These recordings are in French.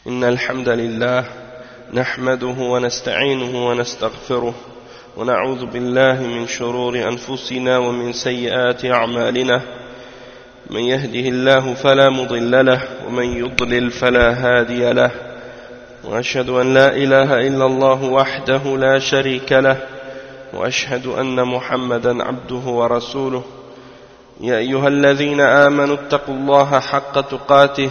إن الحمد لله نحمده ونستعينه ونستغفره ونعوذ بالله من شرور أنفسنا ومن سيئات أعمالنا من يهده الله فلا مضل له ومن يضلل فلا هادي له وأشهد أن لا إله إلا الله وحده لا شريك له وأشهد أن محمدا عبده ورسوله يا أيها الذين آمنوا اتقوا الله حق تقاته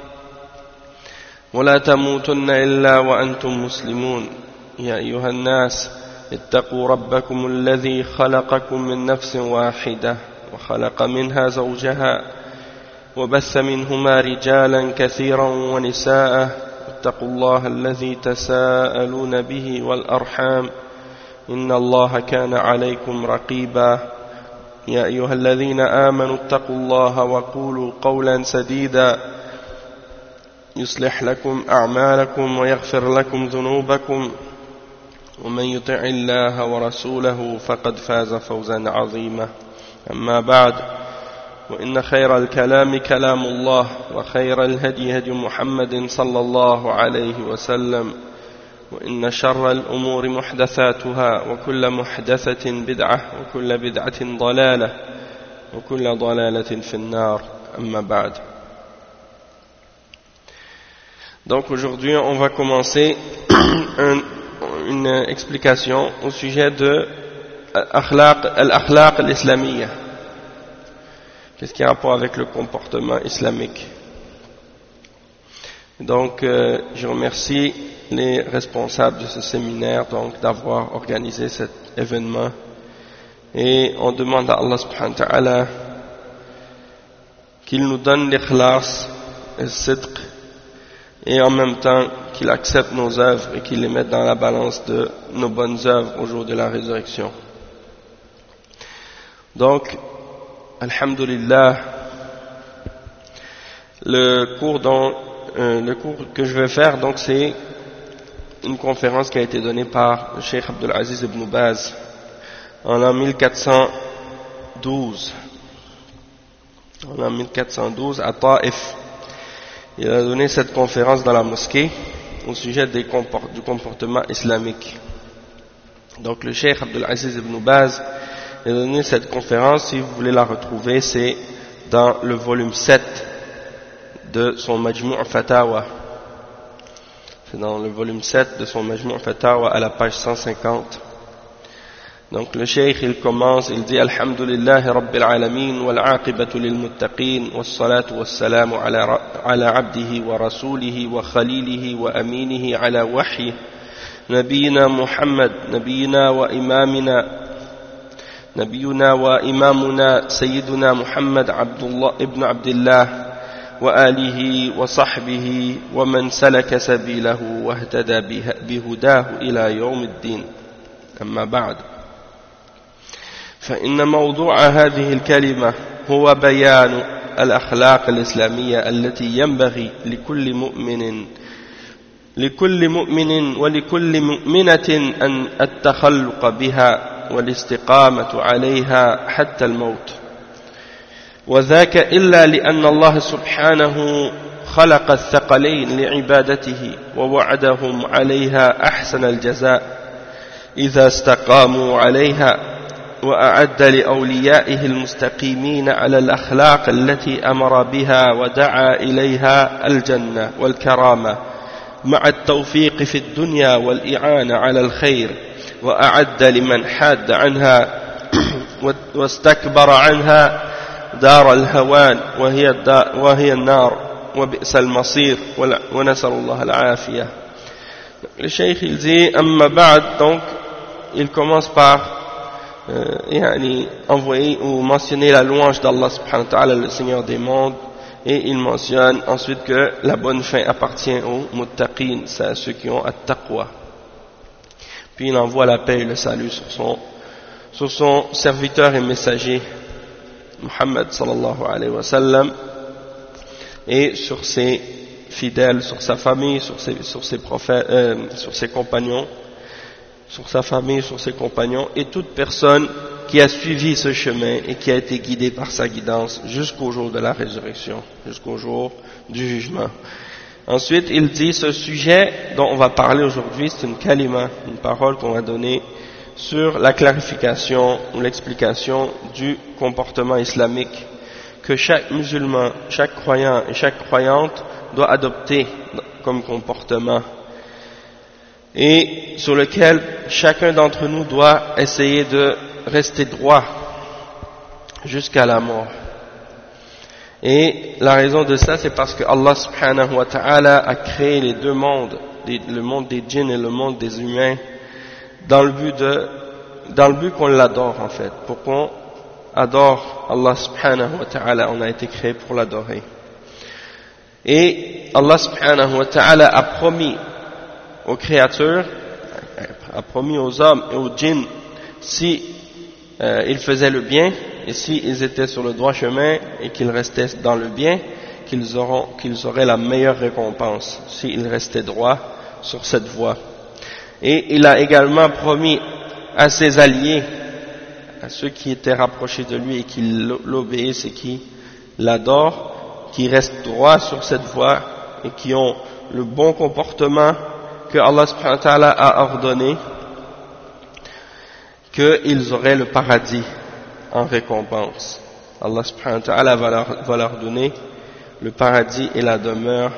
ولا تموتن إلا وأنتم مسلمون يا أيها الناس اتقوا ربكم الذي خلقكم من نفس واحدة وخلق منها زوجها وبث منهما رجالا كثيرا ونساء اتقوا الله الذي تساءلون به والأرحام إن الله كان عليكم رقيبا يا أيها الذين آمنوا اتقوا الله وقولوا قولا سديدا يصلح لكم أعمالكم ويغفر لكم ذنوبكم ومن يطع الله ورسوله فقد فاز فوزا عظيما أما بعد وإن خير الكلام كلام الله وخير الهدي هدي محمد صلى الله عليه وسلم وإن شر الأمور محدثاتها وكل محدثة بدعة وكل بدعة ضلالة وكل ضلالة في النار أما بعد. Donc aujourd'hui on va commencer une explication au sujet de al-akhlaq al-islamiyya. Qu'est-ce qui a rapport avec le comportement islamique? Donc je remercie les responsables de ce séminaire donc d'avoir organisé cet événement et on demande à Allah subhanahu wa ta'ala qu'il nous donne l'ikhlas et le sidq et en même temps qu'il accepte nos œuvres et qu'il les mette dans la balance de nos bonnes œuvres au jour de la résurrection. Donc, alhamdulillah, le cours que je vais faire, donc c'est une conférence qui a été donnée par le Cheikh Abdul Aziz ibn Baz en l'an 1412. En l'an 1412 à Taif. Il a donné cette conférence dans la mosquée au sujet du comportement islamique. Donc le Cheikh Abdul Aziz ibn Baz a donné cette conférence, si vous voulez la retrouver, c'est dans le volume 7 de son Majmu' Fatawa. C'est dans le volume 7 de son Majmu' Fatawa à la page 150. Donc le Cheikh il commence, il dit Alhamdulillahi Rabbil Alamin wal aqibatu lil muttaqin was salatu was salamu ala abdihi wa rasulihi wa khalilihi wa aminihi ala wahyi nabiyina Muhammad nabiyina wa imamuna sayyiduna Muhammad ibn Abdullah wa alihi wa sahbihi wa man salaka sabilahu wa ihtada bihudahu ila yawmiddin amma ba'd. فإن موضوع هذه الكلمة هو بيان الأخلاق الإسلامية التي ينبغي لكل مؤمن ولكل مؤمنة أن التخلق بها والاستقامة عليها حتى الموت وذاك إلا لأن الله سبحانه خلق الثقلين لعبادته ووعدهم عليها أحسن الجزاء إذا استقاموا عليها وأعد لأوليائه المستقيمين على الأخلاق التي أمر بها ودعا إليها الجنة والكرامة مع التوفيق في الدنيا والإعانة على الخير وأعد لمن حاد عنها واستكبر عنها دار الهوان وهي النار وبئس المصير ونسأل الله العافية. Le Cheikh il dit أما بعد, donc il commence par envoyer ou mentionner la louange d'Allah subhanahu wa ta'ala, le Seigneur des mondes, et il mentionne ensuite que la bonne fin appartient aux muttaqin, c'est à ceux qui ont at-taqwa. Puis il envoie la paix et le salut sur son serviteur et messager Muhammad sallallahu alayhi wa sallam et sur ses fidèles, sur sa famille, sur ses prophètes, sur ses compagnons, sur sa famille, sur ses compagnons et toute personne qui a suivi ce chemin et qui a été guidé par sa guidance jusqu'au jour de la résurrection, jusqu'au jour du jugement. Ensuite, il dit, ce sujet dont on va parler aujourd'hui, c'est une kalima, une parole qu'on va donner sur la clarification ou l'explication du comportement islamique que chaque musulman, chaque croyant et chaque croyante doit adopter comme comportement et sur lequel chacun d'entre nous doit essayer de rester droit jusqu'à la mort. Et la raison de ça, c'est parce que Allah subhanahu wa ta'ala a créé les deux mondes, le monde des djinns et le monde des humains, dans le but qu'on l'adore en fait, pour qu'on adore Allah subhanahu wa ta'ala. On a été créé pour l'adorer. Et Allah subhanahu wa ta'ala a promis aux créatures, a promis aux hommes et aux djinns, si ils faisaient le bien, et s'ils étaient sur le droit chemin et qu'ils restaient dans le bien, qu'ils auraient la meilleure récompense s'ils restaient droits sur cette voie. Et il a également promis à ses alliés, à ceux qui étaient rapprochés de lui et qui l'obéissent et qui l'adorent, qui restent droits sur cette voie et qui ont le bon comportement que Allah subhanahu wa ta'ala a ordonné, qu'ils auraient le paradis en récompense. Allah subhanahu wa ta'ala va leur donner le paradis et la demeure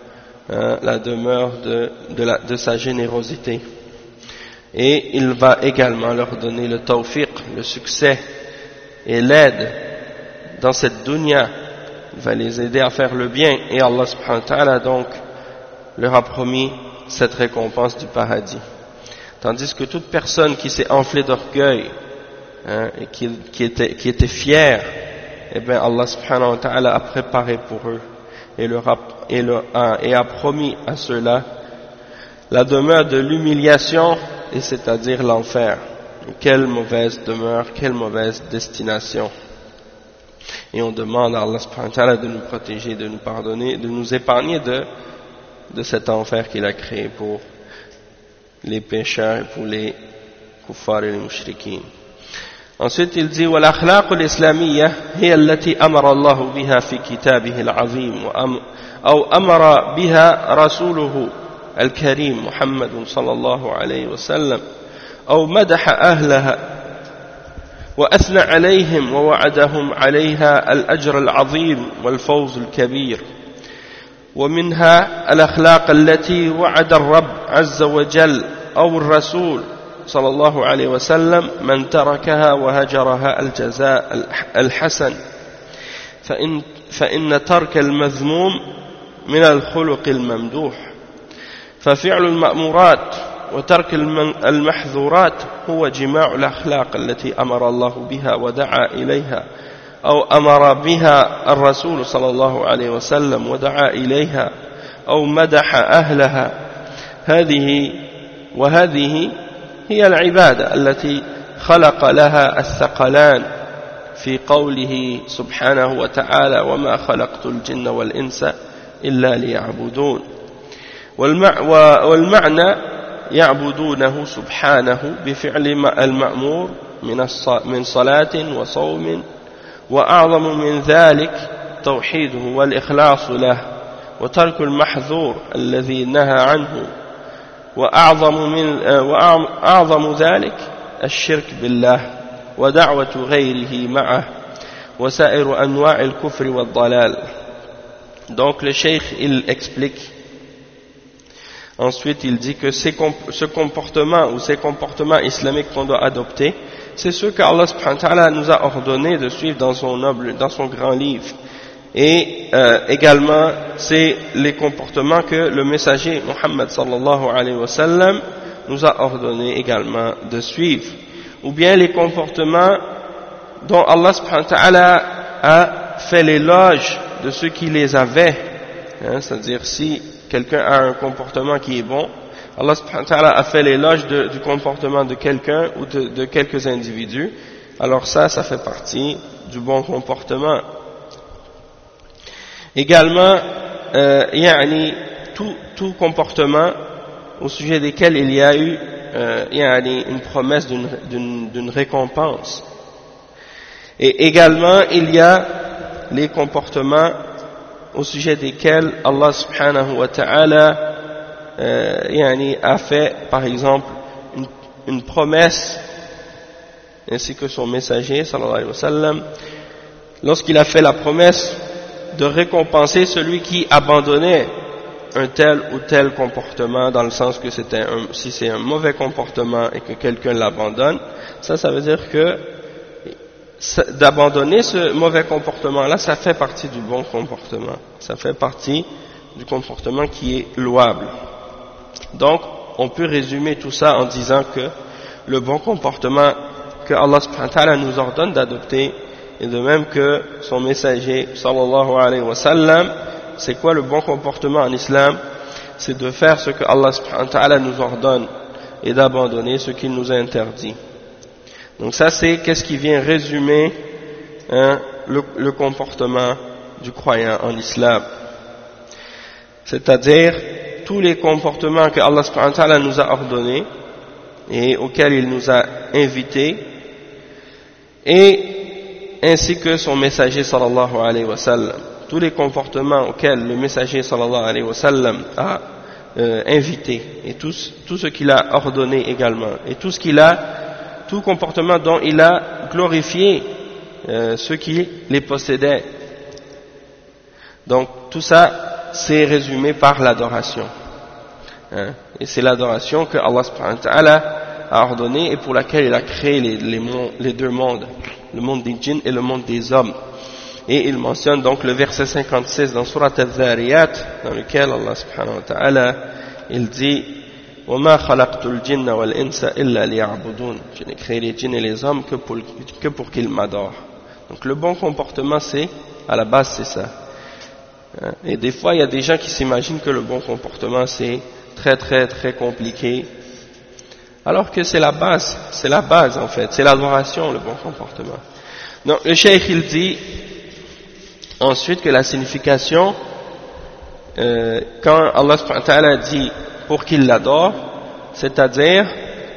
de sa générosité. Et il va également leur donner le tawfiq, le succès et l'aide dans cette dunya. Il va les aider à faire le bien et Allah subhanahu wa ta'ala donc leur a promis cette récompense du paradis. Tandis que toute personne qui s'est enflée d'orgueil et qui était fière, eh bien Allah subhanahu wa ta'ala a préparé pour eux et a promis à ceux-là la demeure de l'humiliation, et c'est-à-dire l'enfer. Quelle mauvaise demeure, quelle mauvaise destination. Et on demande à Allah subhanahu wa ta'ala de nous protéger, de nous pardonner, de nous épargner de cet enfer qu'il a créé pour les pécheurs et pour les kuffar et les mushrikins. Ensuite, il dit والأخلاق الإسلامية هي التي أمر الله بها في كتابه العظيم أو أمر بها رسوله الكريم محمد صلى الله عليه وسلم أو مدح أهلها وأثنى عليهم ووعدهم عليها الأجر العظيم والفوز الكبير. ومنها الأخلاق التي وعد الرب عز وجل أو الرسول صلى الله عليه وسلم من تركها وهجرها الجزاء الحسن فإن ترك المذموم من الخلق الممدوح. ففعل المأمورات وترك المحظورات هو جماع الأخلاق التي أمر الله بها ودعا إليها أو أمر بها الرسول صلى الله عليه وسلم ودعا إليها أو مدح أهلها. وهذه هي العبادة التي خلق لها الثقلان في قوله سبحانه وتعالى وما خلقت الجن والإنس إلا ليعبدون. والمعنى يعبدونه سبحانه بفعل المأمور من صلاة وصوم، وأعظم من ذلك توحيده والإخلاص له وترك المحظور الذي نهى عنه، وأعظم ذلك الشرك بالله ودعوة غيره معه وسائر أنواع الكفر والضلال. Donc le cheikh il explique, ensuite il dit que ce comportement ou ces comportements islamiques qu'on doit adopter, c'est ceux qu'Allah subhanahu wa ta'ala nous a ordonné de suivre dans son grand livre. Et également, c'est les comportements que le messager Muhammad sallallahu alayhi wa sallam nous a ordonné également de suivre. Ou bien les comportements dont Allah subhanahu wa ta'ala a fait l'éloge de ceux qui les avaient. C'est-à-dire, si quelqu'un a un comportement qui est bon, Allah subhanahu wa ta'ala a fait l'éloge du comportement de quelqu'un ou de quelques individus, alors ça fait partie du bon comportement. Également, tout comportement au sujet desquels il y a eu une promesse d'une récompense. Et également, il y a les comportements au sujet desquels Allah subhanahu wa ta'ala a fait par exemple une promesse, ainsi que son messager sallallahu alayhi wa sallam, lorsqu'il a fait la promesse de récompenser celui qui abandonnait un tel ou tel comportement, dans le sens que si c'est un mauvais comportement et que quelqu'un l'abandonne, ça veut dire que d'abandonner ce mauvais comportement-là, ça fait partie du bon comportement, ça fait partie du comportement qui est louable. Donc, on peut résumer tout ça en disant que le bon comportement que Allah subhanahu wa ta'ala nous ordonne d'adopter, et de même que son messager sallallahu alayhi wa sallam, c'est quoi le bon comportement en islam? C'est de faire ce que Allah subhanahu wa ta'ala nous ordonne et d'abandonner ce qu'il nous a interdit. Donc ça, c'est qu'est-ce qui vient résumer le comportement du croyant en islam. C'est-à-dire tous les comportements que Allah subhanahu wa ta'ala nous a ordonnés et auxquels il nous a invités, et ainsi que son messager sallallahu alayhi wa sallam. Tous les comportements auxquels le messager sallallahu alayhi wa sallam a invité, et tout ce qu'il a ordonné également, et tout comportement dont il a glorifié ceux qui les possédaient. Donc tout ça, c'est résumé par l'adoration. Et c'est l'adoration que Allah subhanahu wa ta'ala a ordonné et pour laquelle il a créé les deux mondes, le monde des djinns et le monde des hommes. Et il mentionne donc le verset 56 dans Surat Al-Dhariyat, dans lequel Allah subhanahu wa ta'ala, il dit وَمَا خَلَقْتُ الْجِنَّ وَالْإِنسَ إِلَّا لِيَعْبُدُونَ. Je n'ai créé les djinns et les hommes que pour qu'ils m'adorent. Donc le bon comportement, à la base, c'est ça. Et des fois, il y a des gens qui s'imaginent que le bon comportement, c'est très très très compliqué. Alors que c'est la base en fait, c'est l'adoration, le bon comportement. Donc le cheikh il dit ensuite que la signification, quand Allah subhanahu wa ta'ala dit pour qu'il l'adore, c'est-à-dire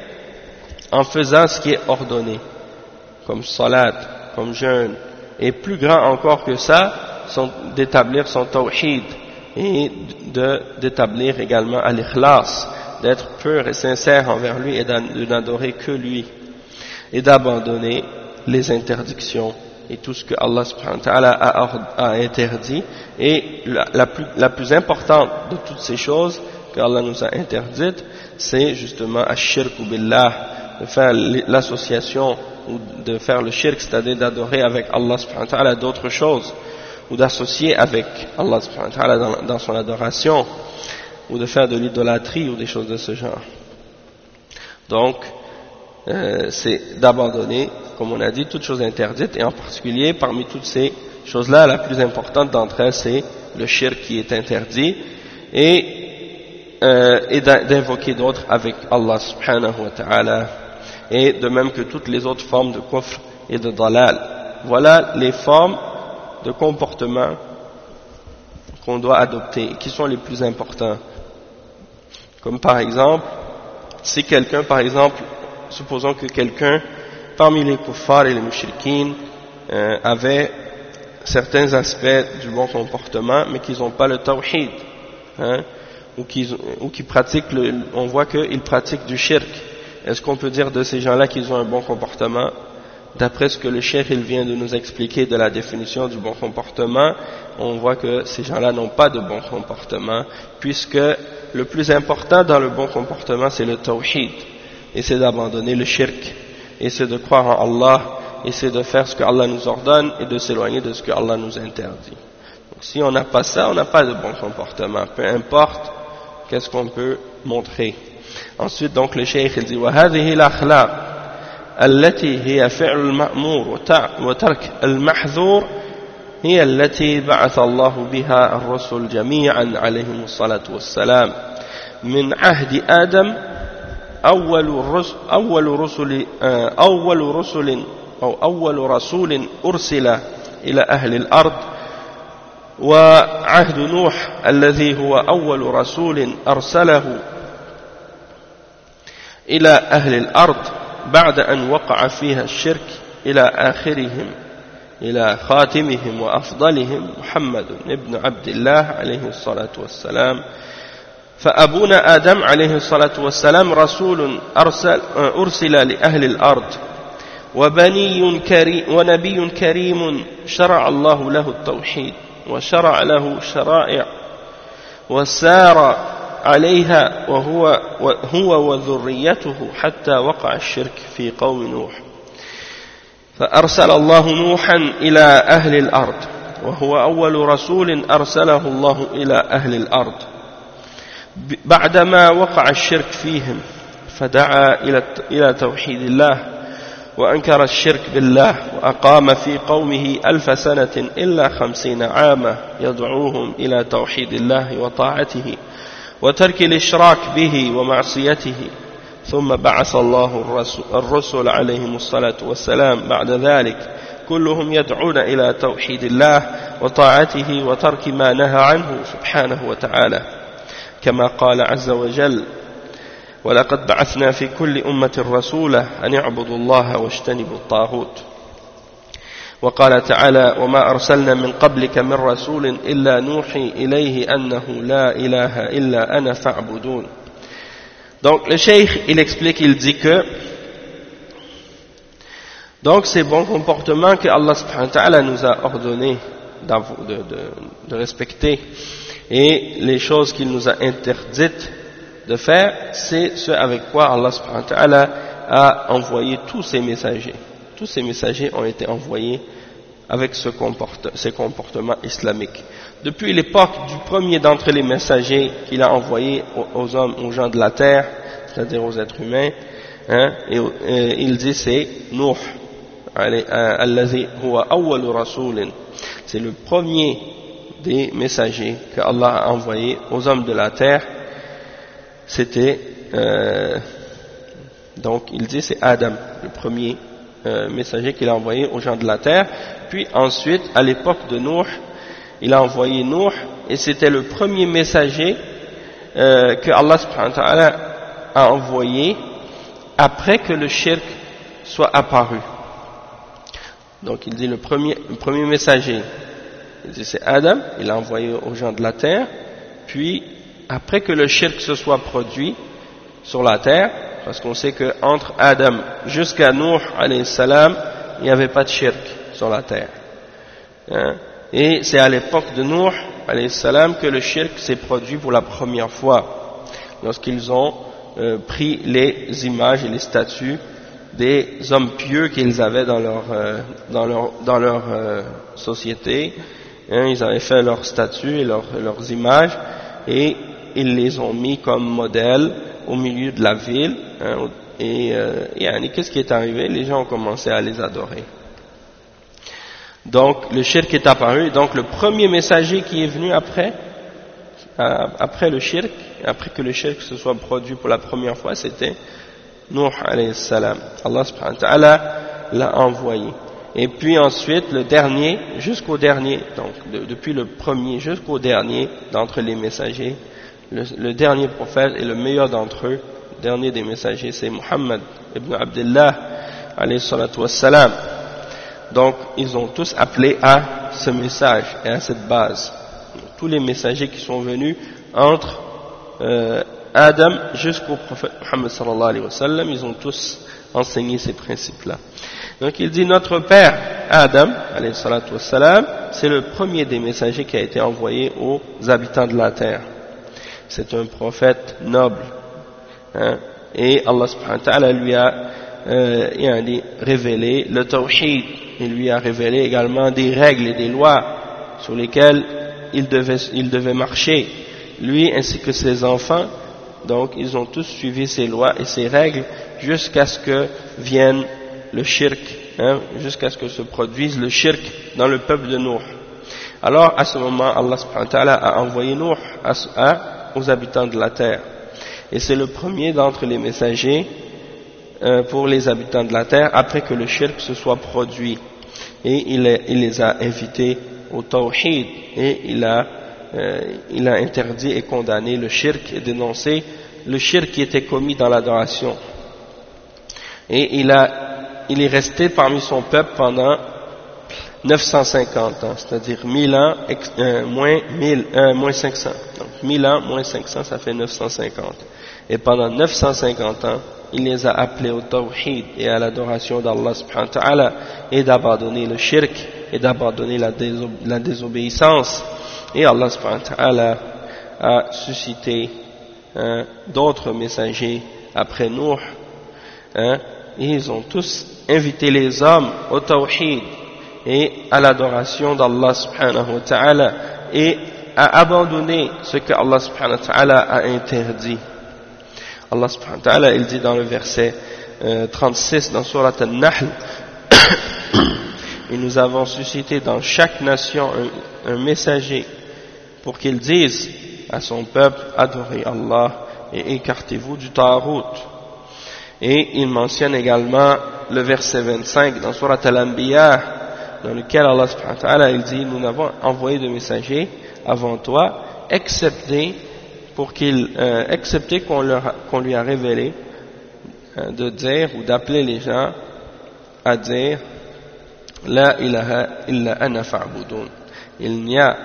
en faisant ce qui est ordonné, comme salat, comme jeûne, et plus grand encore que ça, d'établir son tawhid et d'établir également al-ikhlas, d'être pur et sincère envers lui et de n'adorer que lui, et d'abandonner les interdictions et tout ce que Allah subhanahu wa ta'ala a interdit. Et la plus importante de toutes ces choses que Allah nous a interdites, c'est justement ash-shirku billah, de faire l'association ou de faire le shirk, c'est-à-dire d'adorer avec Allah subhanahu wa ta'ala d'autres choses, ou d'associer avec Allah subhanahu wa ta'ala dans son adoration, ou de faire de l'idolâtrie ou des choses de ce genre. Donc, c'est d'abandonner, comme on a dit, toutes choses interdites, et en particulier, parmi toutes ces choses-là, la plus importante d'entre elles, c'est le shirk qui est interdit, et d'invoquer d'autres avec Allah subhanahu wa ta'ala, et de même que toutes les autres formes de kufr et de dalal. Voilà les formes de comportement qu'on doit adopter, qui sont les plus importants. Comme par exemple, si quelqu'un, par exemple, supposons que quelqu'un, parmi les kuffars et les mushrikines, avait certains aspects du bon comportement, mais qu'ils n'ont pas le tawhid, ou qui pratiquent, on voit qu'ils pratiquent du shirk. Est-ce qu'on peut dire de ces gens-là qu'ils ont un bon comportement? D'après ce que le cheikh il vient de nous expliquer de la définition du bon comportement, on voit que ces gens-là n'ont pas de bon comportement, puisque le plus important dans le bon comportement c'est le tawhid, et c'est d'abandonner le shirk, et c'est de croire en Allah, et c'est de faire ce que Allah nous ordonne et de s'éloigner de ce que Allah nous interdit. Donc, si on n'a pas ça, on n'a pas de bon comportement, peu importe qu'est-ce qu'on peut montrer. Ensuite donc le cheikh il dit وَهَذِهِ الْأَخْلَاقِ التي هي فعل المأمور وترك المحظور هي التي بعث الله بها الرسل جميعا عليهم الصلاة والسلام من عهد آدم أول رسول أرسل إلى أهل الأرض وعهد نوح الذي هو أول رسول أرسله إلى أهل الأرض بعد أن وقع فيها الشرك إلى آخرهم إلى خاتمهم وأفضلهم محمد ابن عبد الله عليه الصلاة والسلام. فأبونا آدم عليه الصلاة والسلام رسول أرسل لأهل الأرض ونبي كريم شرع الله له التوحيد وشرع له شرائع وسار عليها هو وذريته حتى وقع الشرك في قوم نوح. فأرسل الله نوحا إلى أهل الأرض وهو أول رسول أرسله الله إلى أهل الأرض بعدما وقع الشرك فيهم، فدعا إلى توحيد الله وأنكر الشرك بالله، وأقام في قومه 1000 سنة إلا 50 عاما يدعوهم إلى توحيد الله وطاعته وترك الإشراك به ومعصيته. ثم بعث الله الرسل عليهم الصلاة والسلام بعد ذلك كلهم يدعون إلى توحيد الله وطاعته وترك ما نهى عنه سبحانه وتعالى، كما قال عز وجل: ولقد بعثنا في كل أمة رسولا أن يعبدوا الله واجتنبوا الطاغوت. وقال تعالى: وما أرسلنا من قبلك من رسول إلا نوحي إليه أنه لا إله إلا أنا فاعبدون. Donc le cheikh il explique, il dit que donc ces bons comportements que Allah subhanahu wa ta'ala nous a ordonné de respecter et les choses qu'il nous a interdites de faire, c'est ce avec quoi Allah subhanahu wa ta'ala a envoyé tous ces messagers. Tous ces messagers ont été envoyés avec ces comportements islamiques. Depuis l'époque du premier d'entre les messagers qu'il a envoyés aux hommes, aux gens de la terre, c'est-à-dire aux êtres humains, il dit c'est Nuh, allazi huwa awwalu rasulin. C'est le premier des messagers que Allah a envoyé aux hommes de la terre. C'était donc il dit c'est Adam, le premier messager qu'il a envoyé aux gens de la terre. Puis ensuite, à l'époque de Nuh, il a envoyé Nuh, et c'était le premier messager que Allah subhanahu wa ta'ala a envoyé après que le shirk soit apparu. Donc il dit le premier messager, il dit c'est Adam, il l'a envoyé aux gens de la terre, puis après que le shirk se soit produit sur la terre, parce qu'on sait qu'entre Adam jusqu'à Nuh alayhi salam, il n'y avait pas de shirk sur la terre. Et c'est à l'époque de Nuh alayhi salam que le shirk s'est produit pour la première fois, lorsqu'ils ont pris les images et les statues des hommes pieux qu'ils avaient dans leur société. Ils avaient fait leurs statues et leurs images, et ils les ont mis comme modèle au milieu de la ville, et qu'est-ce qui est arrivé? Les gens ont commencé à les adorer. Donc le shirk est apparu. Donc le premier messager qui est venu après le shirk, après que le shirk se soit produit pour la première fois, c'était Nuh alayhi salam. Allah subhanahu wa ta'ala l'a envoyé. Et puis ensuite le dernier jusqu'au dernier, donc depuis le premier jusqu'au dernier d'entre les messagers, le dernier prophète et le meilleur d'entre eux, le dernier des messagers, c'est Muhammad ibn Abdullah alayhi salatu wassalam. Donc ils ont tous appelé à ce message et à cette base. Tous les messagers qui sont venus entre Adam jusqu'au prophète Muhammad sallallahu alayhi wa sallam, ils ont tous enseigné ces principes-là. Donc il dit notre père Adam alayhi salatu wassalam, c'est le premier des messagers qui a été envoyé aux habitants de la terre. C'est un prophète noble, et Allah subhanahu wa ta'ala lui a révélé le tawhid. Il lui a révélé également des règles et des lois sur lesquelles il devait marcher, lui ainsi que ses enfants. Donc ils ont tous suivi ces lois et ces règles jusqu'à ce que vienne le shirk, jusqu'à ce que se produise le shirk dans le peuple de Nuh. Alors à ce moment, Allah subhanahu wa ta'ala a envoyé Nuh aux habitants de la terre, et c'est le premier d'entre les messagers pour les habitants de la terre après que le shirk se soit produit, et il les a invités au tawhid, et il a interdit et condamné le shirk et dénoncé le shirk qui était commis dans l'adoration, et il est resté parmi son peuple pendant 950 ans, c'est-à-dire 1000 ans moins 500. Donc 1000 ans moins 500, ça fait 950. Et pendant 950 ans, il les a appelés au tawhid et à l'adoration d'Allah subhanahu wa ta'ala et d'abandonner le shirk et d'abandonner la désobéissance. Et Allah subhanahu wa ta'ala a suscité d'autres messagers après Nuh, et ils ont tous invité les hommes au tawhid et à l'adoration d'Allah subhanahu wa ta'ala et à abandonner ce que Allah subhanahu wa ta'ala a interdit. Allah subhanahu wa ta'ala, il dit dans le verset 36 dans Surat Al-Nahl, et nous avons suscité dans chaque nation un messager pour qu'il dise à son peuple, adorez Allah et écartez-vous du Tarout. Et il mentionne également le verset 25 dans Surat Al-Anbiya, dans lequel Allah subhanahu wa ta'ala, il dit, nous n'avons envoyé de messagers avant toi, excepté qu'on lui a révélé de dire ou d'appeler les gens à dire La ilaha illa ana fa'budun. Il n'y a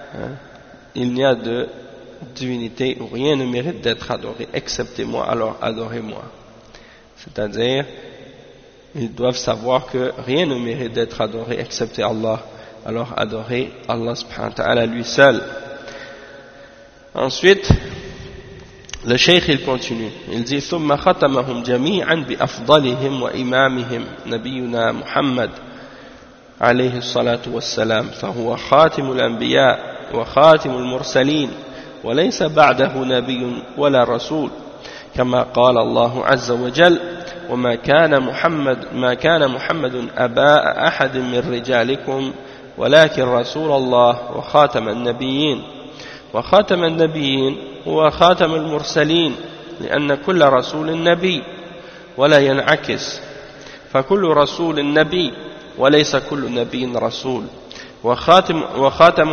de divinité où rien ne mérite d'être adoré excepté moi, alors adorez-moi. C'est-à-dire, ils doivent savoir que rien ne mérite d'être adoré excepté Allah, alors adorez Allah subhanahu wa ta'ala lui seul. Ensuite, le cheikh il continue, il dit ثم ختمهم جميعا بأفضلهم وإمامهم نبينا محمد عليه الصلاة والسلام فهو خاتم الأنبياء وخاتم المرسلين وليس بعده نبي ولا رسول كما قال الله عز وجل وما كان محمد أبا أحد من رجالكم ولكن رسول الله وخاتم النبيين وخاتم النبيين هو خاتم المرسلين لأن كل رسول نبي ولا ينعكس فكل رسول نبي وليس كل نبي رسول وخاتم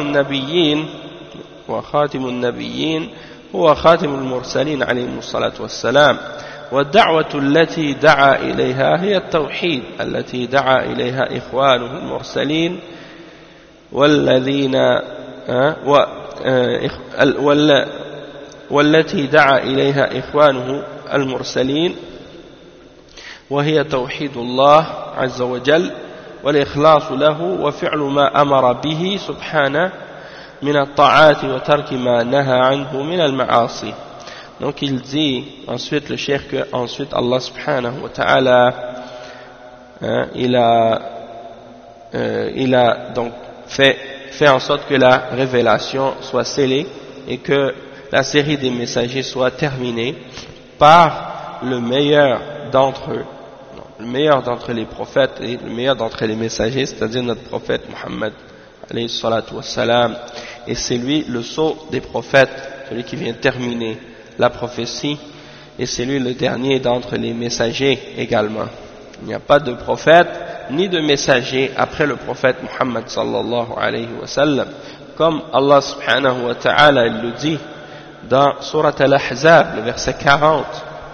النبيين هو خاتم المرسلين عليهم الصلاة والسلام والدعوة التي دعا إليها هي التوحيد التي دعا إليها إخوانه المرسلين والتي دعا إليها إخوانه المرسلين وهي توحيد الله عز وجل والإخلاص له وفعل ما أمر به سبحانه من الطاعات وترك ما نهى عنه من المعاصي. Donc il dit ensuite le cheikh que ensuite Allah subhanahu wa ta'ala il a donc fait en sorte que la révélation soit scellée et que la série des messagers soit terminée par le meilleur d'entre les prophètes et le meilleur d'entre les messagers, c'est-à-dire notre prophète Muhammad alayhi salatu wassalam, et c'est lui le sceau des prophètes, celui qui vient terminer la prophétie, et c'est lui le dernier d'entre les messagers également. Il n'y a pas de prophète ni de messager après le prophète Muhammad sallallahu alayhi wa sallam, comme Allah subhanahu wa ta'ala il le dit dans Surat Al-Ahzab, le verset 40.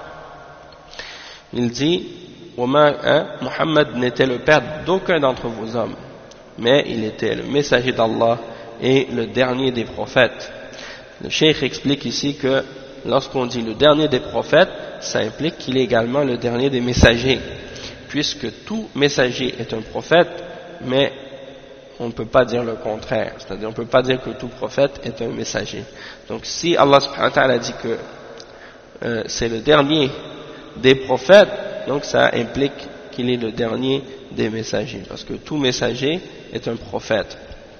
Il dit Muhammad n'était le père d'aucun d'entre vos hommes, mais il était le messager d'Allah et le dernier des prophètes. Le cheikh explique ici que lorsqu'on dit le dernier des prophètes, ça implique qu'il est également le dernier des messagers, puisque tout messager est un prophète, mais on ne peut pas dire le contraire, c'est-à-dire on ne peut pas dire que tout prophète est un messager. Donc si Allah subhanahu wa ta'ala dit que c'est le dernier des prophètes, donc ça implique qu'il est le dernier des messagers, parce que tout messager est un prophète.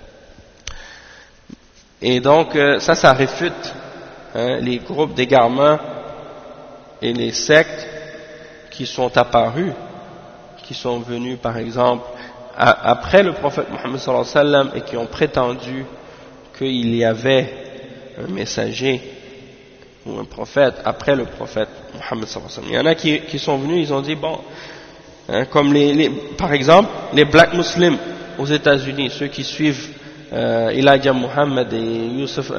Et donc ça réfute les groupes d'égarement et les sectes qui sont apparus, qui sont venus par exemple après le prophète Muhammad sallallahu alayhi wa sallam et qui ont prétendu qu'il y avait un messager ou un prophète après le prophète Muhammad sallallahu alayhi wa sallam. Il y en a qui sont venus, ils ont dit bon, comme par exemple les black muslims aux États-Unis, ceux qui suivent Elijah Muhammad et Youssef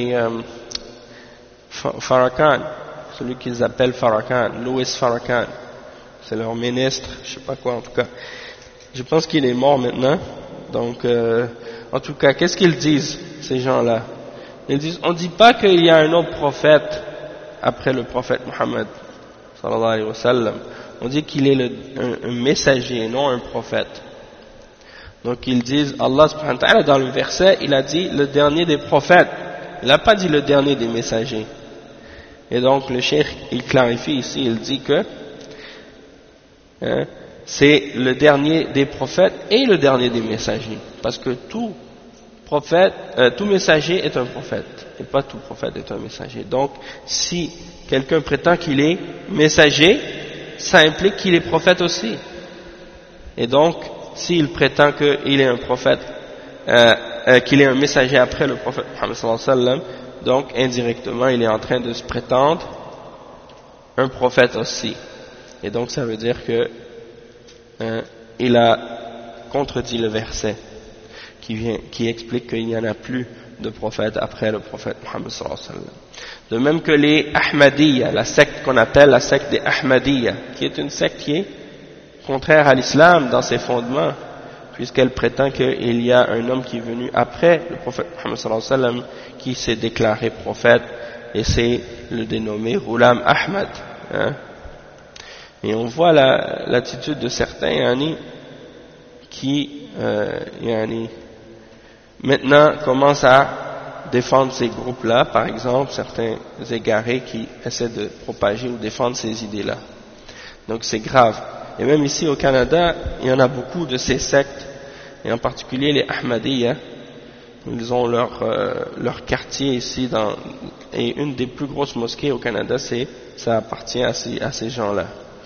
Farrakhan, celui qu'ils appellent Farrakhan, Louis Farrakhan, c'est leur ministre, je sais pas quoi en tout cas. Je pense qu'il est mort maintenant, Donc, en tout cas, qu'est-ce qu'ils disent, ces gens-là? Ils disent, on ne dit pas qu'il y a un autre prophète après le prophète Muhammad, sallallahu alayhi wa sallam. On dit qu'il est un messager, non un prophète. Donc ils disent, Allah subhanahu wa ta'ala, dans le verset, il a dit le dernier des prophètes. Il n'a pas dit le dernier des messagers. Et donc le cheikh, il clarifie ici, il dit que c'est le dernier des prophètes et le dernier des messagers. Parce que tout messager est un prophète. Et pas tout prophète est un messager. Donc si quelqu'un prétend qu'il est messager, ça implique qu'il est prophète aussi. Et donc, s'il prétend qu'il est un prophète, qu'il est un messager après le prophète Muhammad sallallahu alayhi wa sallam, donc indirectement il est en train de se prétendre un prophète aussi. Et donc ça veut dire que il a contredit le verset qui explique qu'il n'y en a plus de prophète après le prophète Muhammad sallallahu alayhi wa sallam. De même que les Ahmadiyya, la secte qu'on appelle la secte des Ahmadiyya, qui est une secte qui est contraire à l'islam dans ses fondements, puisqu'elle prétend qu'il y a un homme qui est venu après le prophète Muhammad sallallahu alayhi wa sallam, qui s'est déclaré prophète, et c'est le dénommé Ghulam Ahmad. Et on voit l'attitude de certains qui maintenant commencent à défendre ces groupes-là, par exemple, certains égarés qui essaient de propager ou défendre ces idées-là. Donc c'est grave. Et même ici au Canada, il y en a beaucoup de ces sectes, et en particulier les Ahmadiyya. Ils ont leur quartier ici, et une des plus grosses mosquées au Canada, ça appartient à ces gens-là.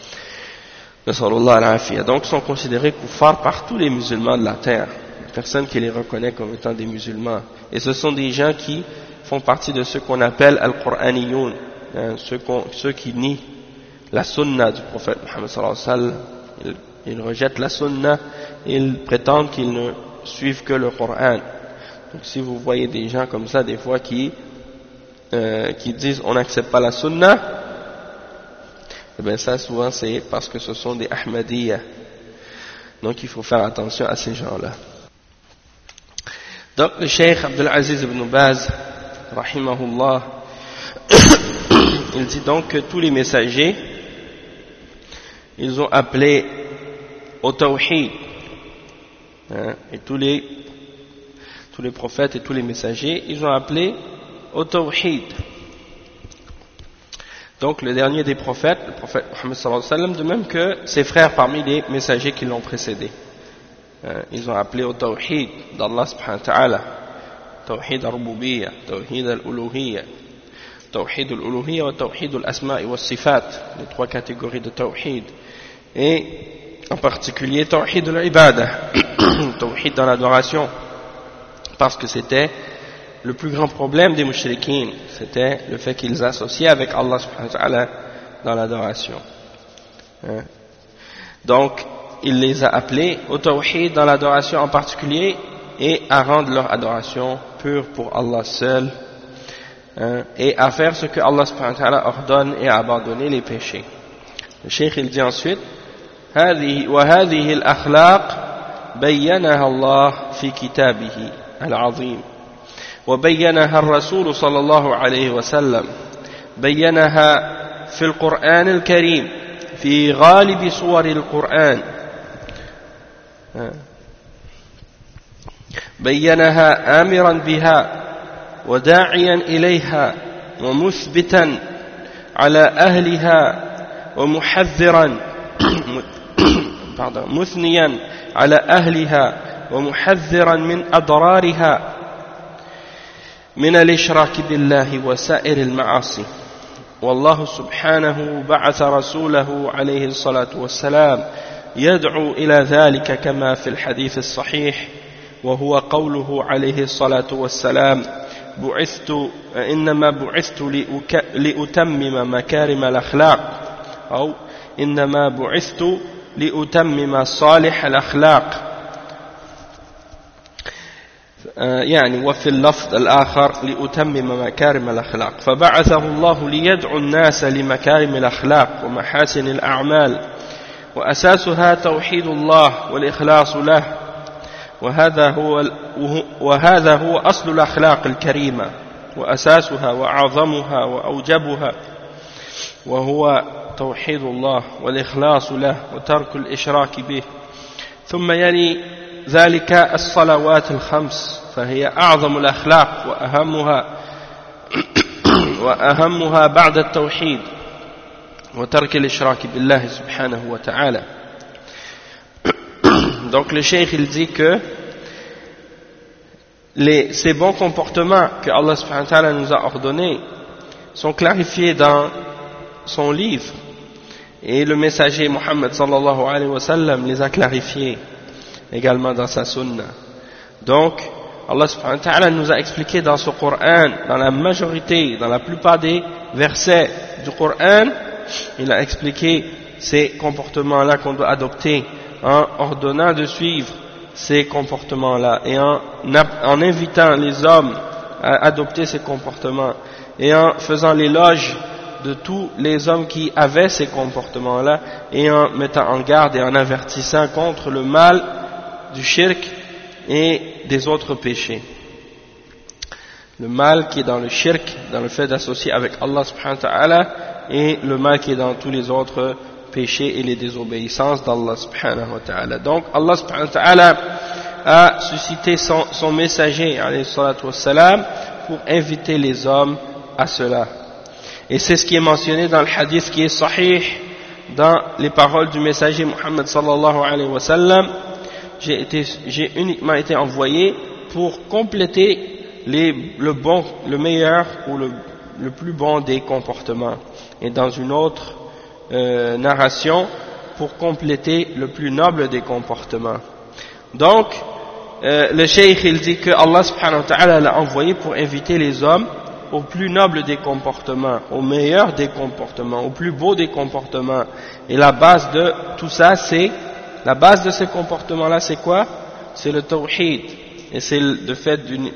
Donc ils sont considérés kuffar par tous les musulmans de la terre. Personne qui les reconnaît comme étant des musulmans. Et ce sont des gens qui font partie de ceux qu'on appelle al-Qur'aniyoun, ceux qui nient la sunna du prophète Muhammad sallallahu alayhi wa sallam. Ils rejettent la sunna et ils prétendent qu'ils ne suivent que le Coran. Donc si vous voyez des gens comme ça des fois qui disent on n'accepte pas la sunna, et bien ça souvent c'est parce que ce sont des Ahmadiyya. Donc il faut faire attention à ces gens-là. Donc le Cheikh Abdul Aziz ibn Baz, rahimahullah, il dit donc que tous les messagers, ils ont appelé au tawhid, et tous les prophètes et tous les messagers, ils ont appelé au tawhid. Donc le dernier des prophètes, le prophète Muhammad sallallahu alayhi wa sallam, de même que ses frères parmi les messagers qui l'ont précédé. Ils ont appelé au tawhid d'Allah subhanahu wa ta'ala, tawhid al-rububiyya, tawhid al-uluhiyya, tawhid al-uluhiyya wa tawhid al-asma'i wa sifat, les trois catégories de tawhid, et en particulier tawhid al-ibadah, tawhid dans l'adoration, parce que c'était le plus grand problème des mushrikeen, c'était le fait qu'ils associaient avec Allah subhanahu wa ta'ala dans l'adoration. Donc il les a appelés au tawhid dans l'adoration en particulier et à rendre leur adoration pure pour Allah seul, et à faire ce que Allah subhanahu wa ta'ala ordonne et à abandonner les péchés. Le cheikh il dit ensuite وهذه الأخلاق بينها الله في كتابه العظيم وبينها الرسول صلى الله عليه وسلم بينها في القرآن الكريم في غالب صور القرآن بينها آمرا بها وداعيا إليها ومثبتا على أهلها ومحذرا مثنيا على أهلها ومحذرا من أضرارها من الإشراك بالله وسائر المعاصي. والله سبحانه بعث رسوله عليه الصلاة والسلام يدعو إلى ذلك كما في الحديث الصحيح، وهو قوله عليه الصلاة والسلام إنما بعثت لأتمم مكارم الأخلاق، أو إنما بعثت لأتمم صالح الأخلاق، يعني وفي اللفظ الآخر لأتمم مكارم الأخلاق. فبعثه الله ليدعو الناس لمكارم الأخلاق ومحاسن الأعمال، وأساسها توحيد الله والإخلاص له، وهذا هو أصل الأخلاق الكريمة وأساسها وأعظمها وأوجبها وهو توحيد الله والإخلاص له وترك الإشراك به ثم يلي ذلك الصلوات الخمس فهي أعظم الأخلاق وأهمها بعد التوحيد وترك الإشراك بالله سبحانه وتعالى. Donc le cheikh il dit que ces bons comportements que Allah subhanahu wa ta'ala nous a ordonnés sont clarifiés dans son livre et le messager Muhammad sallallahu alayhi wa sallam les a clarifiés également dans sa sunna. Donc Allah subhanahu wa ta'ala nous a expliqué dans ce Coran, dans la majorité, dans la plupart des versets du Coran, il a expliqué ces comportements-là qu'on doit adopter en ordonnant de suivre ces comportements-là et en invitant les hommes à adopter ces comportements et en faisant l'éloge de tous les hommes qui avaient ces comportements-là et en mettant en garde et en avertissant contre le mal du shirk et des autres péchés. Le mal qui est dans le shirk, dans le fait d'associer avec Allah subhanahu wa ta'ala, et le mal qui est dans tous les autres péchés et les désobéissances d'Allah subhanahu wa ta'ala. Donc Allah subhanahu wa ta'ala a suscité son messager alayhi salatu wassalam pour inviter les hommes à cela. Et c'est ce qui est mentionné dans le hadith qui est sahih, dans les paroles du messager Muhammad sallallahu alayhi wa sallam. J'ai uniquement été envoyé pour compléter le meilleur ou le plus bon des comportements. Et dans une autre narration, pour compléter le plus noble des comportements. Donc, le cheikh il dit que Allah subhanahu wa ta'ala l'a envoyé pour inviter les hommes au plus noble des comportements, au meilleur des comportements, au plus beau des comportements. Et la base de tout ça, la base de ces comportements-là, c'est quoi? C'est le tawhid. Et c'est le fait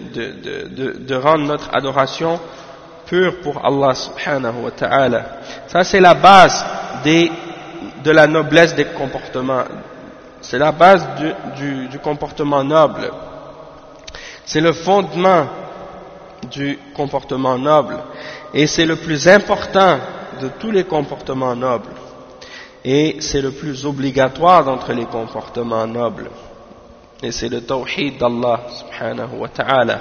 de rendre notre adoration pure pour Allah subhanahu wa ta'ala. Ça, c'est la base de la noblesse des comportements. C'est la base du comportement noble. C'est le fondement du comportement noble. Et c'est le plus important de tous les comportements nobles. Et c'est le plus obligatoire d'entre les comportements nobles. Et c'est le tawhid d'Allah subhanahu wa ta'ala.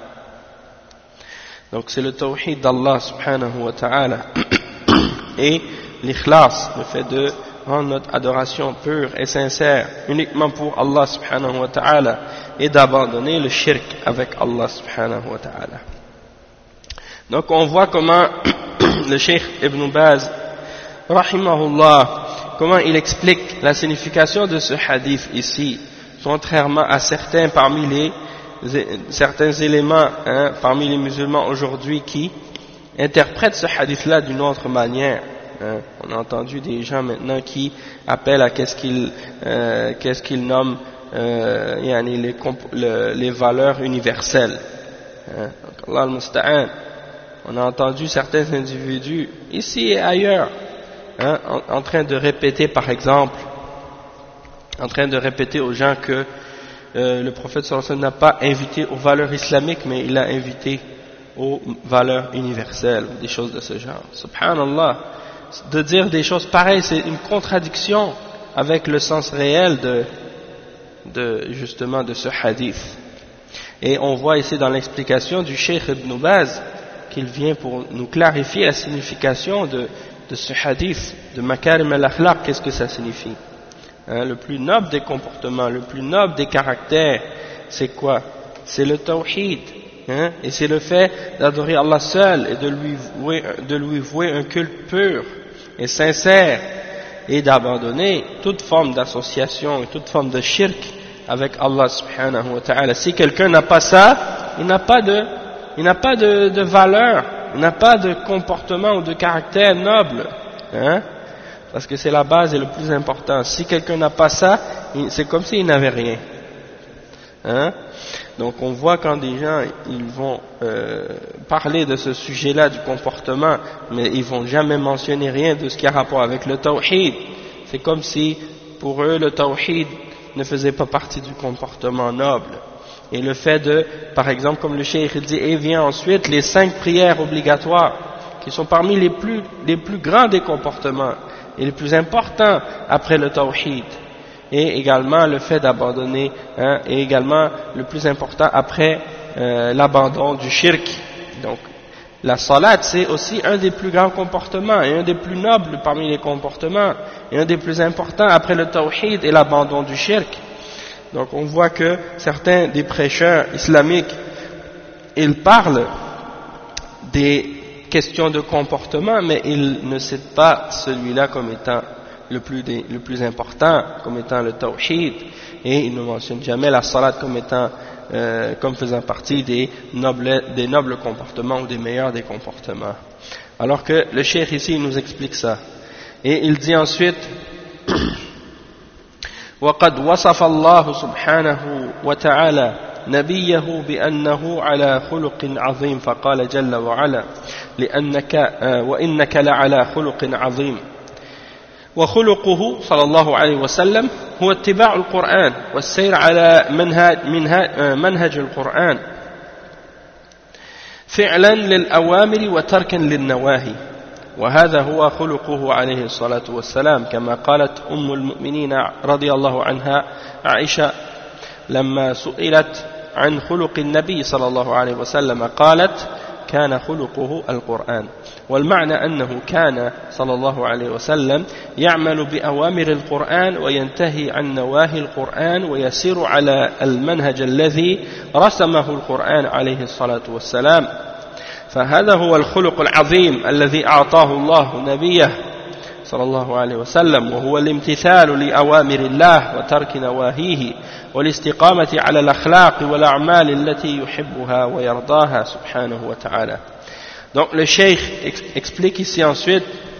Donc c'est le tawhid d'Allah subhanahu wa ta'ala. Et l'ikhlas, le fait de rendre notre adoration pure et sincère uniquement pour Allah subhanahu wa ta'ala et d'abandonner le shirk avec Allah subhanahu wa ta'ala. Donc on voit comment le Cheikh Ibn Baz rahimahullah, comment il explique la signification de ce hadith ici, contrairement à certains certains éléments parmi les musulmans aujourd'hui qui interprètent ce hadith-là d'une autre manière. On a entendu des gens maintenant qui appellent à qu'est-ce qu'ils nomment les valeurs universelles. Donc Allah al-Musta'an. On a entendu certains individus ici et ailleurs en train de répéter, par exemple, aux gens que le prophète sallallahu alayhi wa sallam n'a pas invité aux valeurs islamiques, mais il a invité aux valeurs universelles, des choses de ce genre. Subhanallah, de dire des choses pareilles, c'est une contradiction avec le sens réel justement de ce hadith. Et on voit ici dans l'explication du Cheikh Ibn Baz qu'il vient pour nous clarifier la signification de ce hadith, de Makarim al-Akhlaq, qu'est-ce que ça signifie? Le plus noble des comportements, le plus noble des caractères, c'est quoi? C'est le tawhid, et c'est le fait d'adorer Allah seul et de lui vouer un culte pur et sincère et d'abandonner toute forme d'association et toute forme de shirk avec Allah subhanahu wa ta'ala. Si quelqu'un n'a pas ça, il n'a pas de valeur, il n'a pas de comportement ou de caractère noble, parce que c'est la base et le plus important. Si quelqu'un n'a pas ça, c'est comme s'il n'avait rien. Donc on voit quand des gens ils vont parler de ce sujet-là du comportement, mais ils vont jamais mentionner rien de ce qui a rapport avec le tawhid. C'est comme si pour eux le tawhid ne faisait pas partie du comportement noble. Et le fait de, par exemple, comme le cheikh dit, et vient ensuite les 5 prières obligatoires, qui sont parmi les plus grands des comportements, et les plus importants après le tawhid. Et également le fait d'abandonner, et également le plus important après l'abandon du shirk. Donc, la salat, c'est aussi un des plus grands comportements, et un des plus nobles parmi les comportements, et un des plus importants après le tawhid et l'abandon du shirk. Donc on voit que certains des prêcheurs islamiques, ils parlent des questions de comportement, mais ils ne citent pas celui-là comme étant le plus important, comme étant le tawhid, et ils ne mentionnent jamais la salat comme étant comme faisant partie des nobles comportements ou des meilleurs des comportements. Alors que le cheikh ici il nous explique ça. Et il dit ensuite وقد وصف الله سبحانه وتعالى نبيه بأنه على خلق عظيم فقال جل وعلا وإنك لعلى خلق عظيم وخلقه صلى الله عليه وسلم هو اتباع القرآن والسير على منهج القرآن فعلا للأوامر وتركا للنواهي وهذا هو خلقه عليه الصلاة والسلام كما قالت أم المؤمنين رضي الله عنها عائشة لما سئلت عن خلق النبي صلى الله عليه وسلم قالت كان خلقه القرآن والمعنى أنه كان صلى الله عليه وسلم يعمل بأوامر القرآن وينتهي عن نواهي القرآن ويسير على المنهج الذي رسمه القرآن عليه الصلاة والسلام فهذا هو الخلق العظيم الذي أعطاه الله نبيه صلى الله عليه وسلم وهو الامتثال لأوامر الله وترك نواهيه والاستقامة على الأخلاق والأعمال التي يحبها ويرضاها سبحانه وتعالى. Donc le cheikh explique ici ensuite,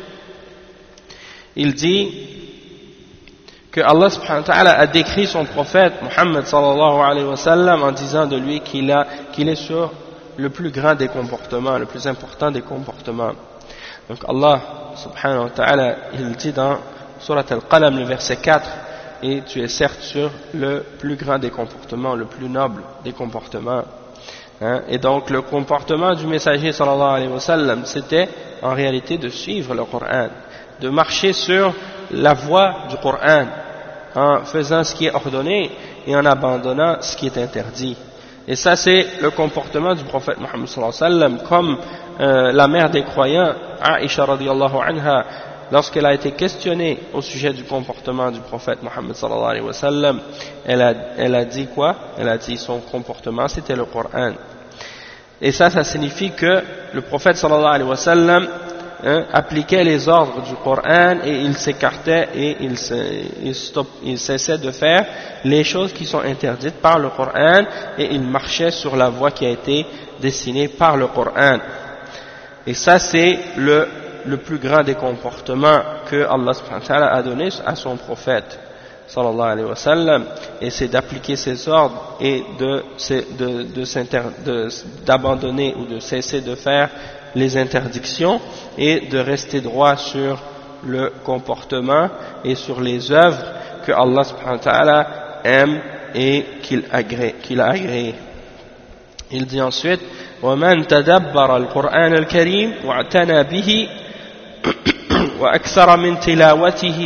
il dit que Allah subhanahu wa ta'ala a décrit son prophète Muhammad sallallahu alayhi wa sallam en disant de lui qu'il est sur le plus grand des comportements, le plus important des comportements. Donc Allah subhanahu wa ta'ala, il dit dans Surat Al-Qalam, le verset 4, et tu es certes sur le plus grand des comportements, le plus noble des comportements. Et donc le comportement du messager sallallahu alayhi wa sallam, c'était en réalité de suivre le Coran, de marcher sur la voie du Coran, en faisant ce qui est ordonné et en abandonnant ce qui est interdit. Et ça c'est le comportement du prophète Muhammad sallallahu alayhi wa sallam, comme la mère des croyants, Aisha radiyallahu anha, lorsqu'elle a été questionnée au sujet du comportement du prophète Muhammad sallallahu alayhi wa sallam, elle a dit quoi? Elle a dit son comportement c'était le Coran. Et ça signifie que le prophète sallallahu alayhi wa sallam appliquait les ordres du Coran et il s'écartait et il cessait de faire les choses qui sont interdites par le Coran et il marchait sur la voie qui a été dessinée par le Coran. Et ça c'est le plus grand des comportements que Allah subhanahu wa ta'ala a donné à son prophète sallallahu alayhi wa sallam, et c'est d'appliquer ses ordres et d'abandonner ou de cesser de faire les interdictions et de rester droit sur le comportement et sur les œuvres que Allah subhanahu wa ta'ala aime et qu'il a agréé. Il dit ensuite وَمَنْ تَدَبَّرَ الْقُرْآنَ الْكَرِيمِ وَاعْتَنَى بِهِ وأكثر من تلاوته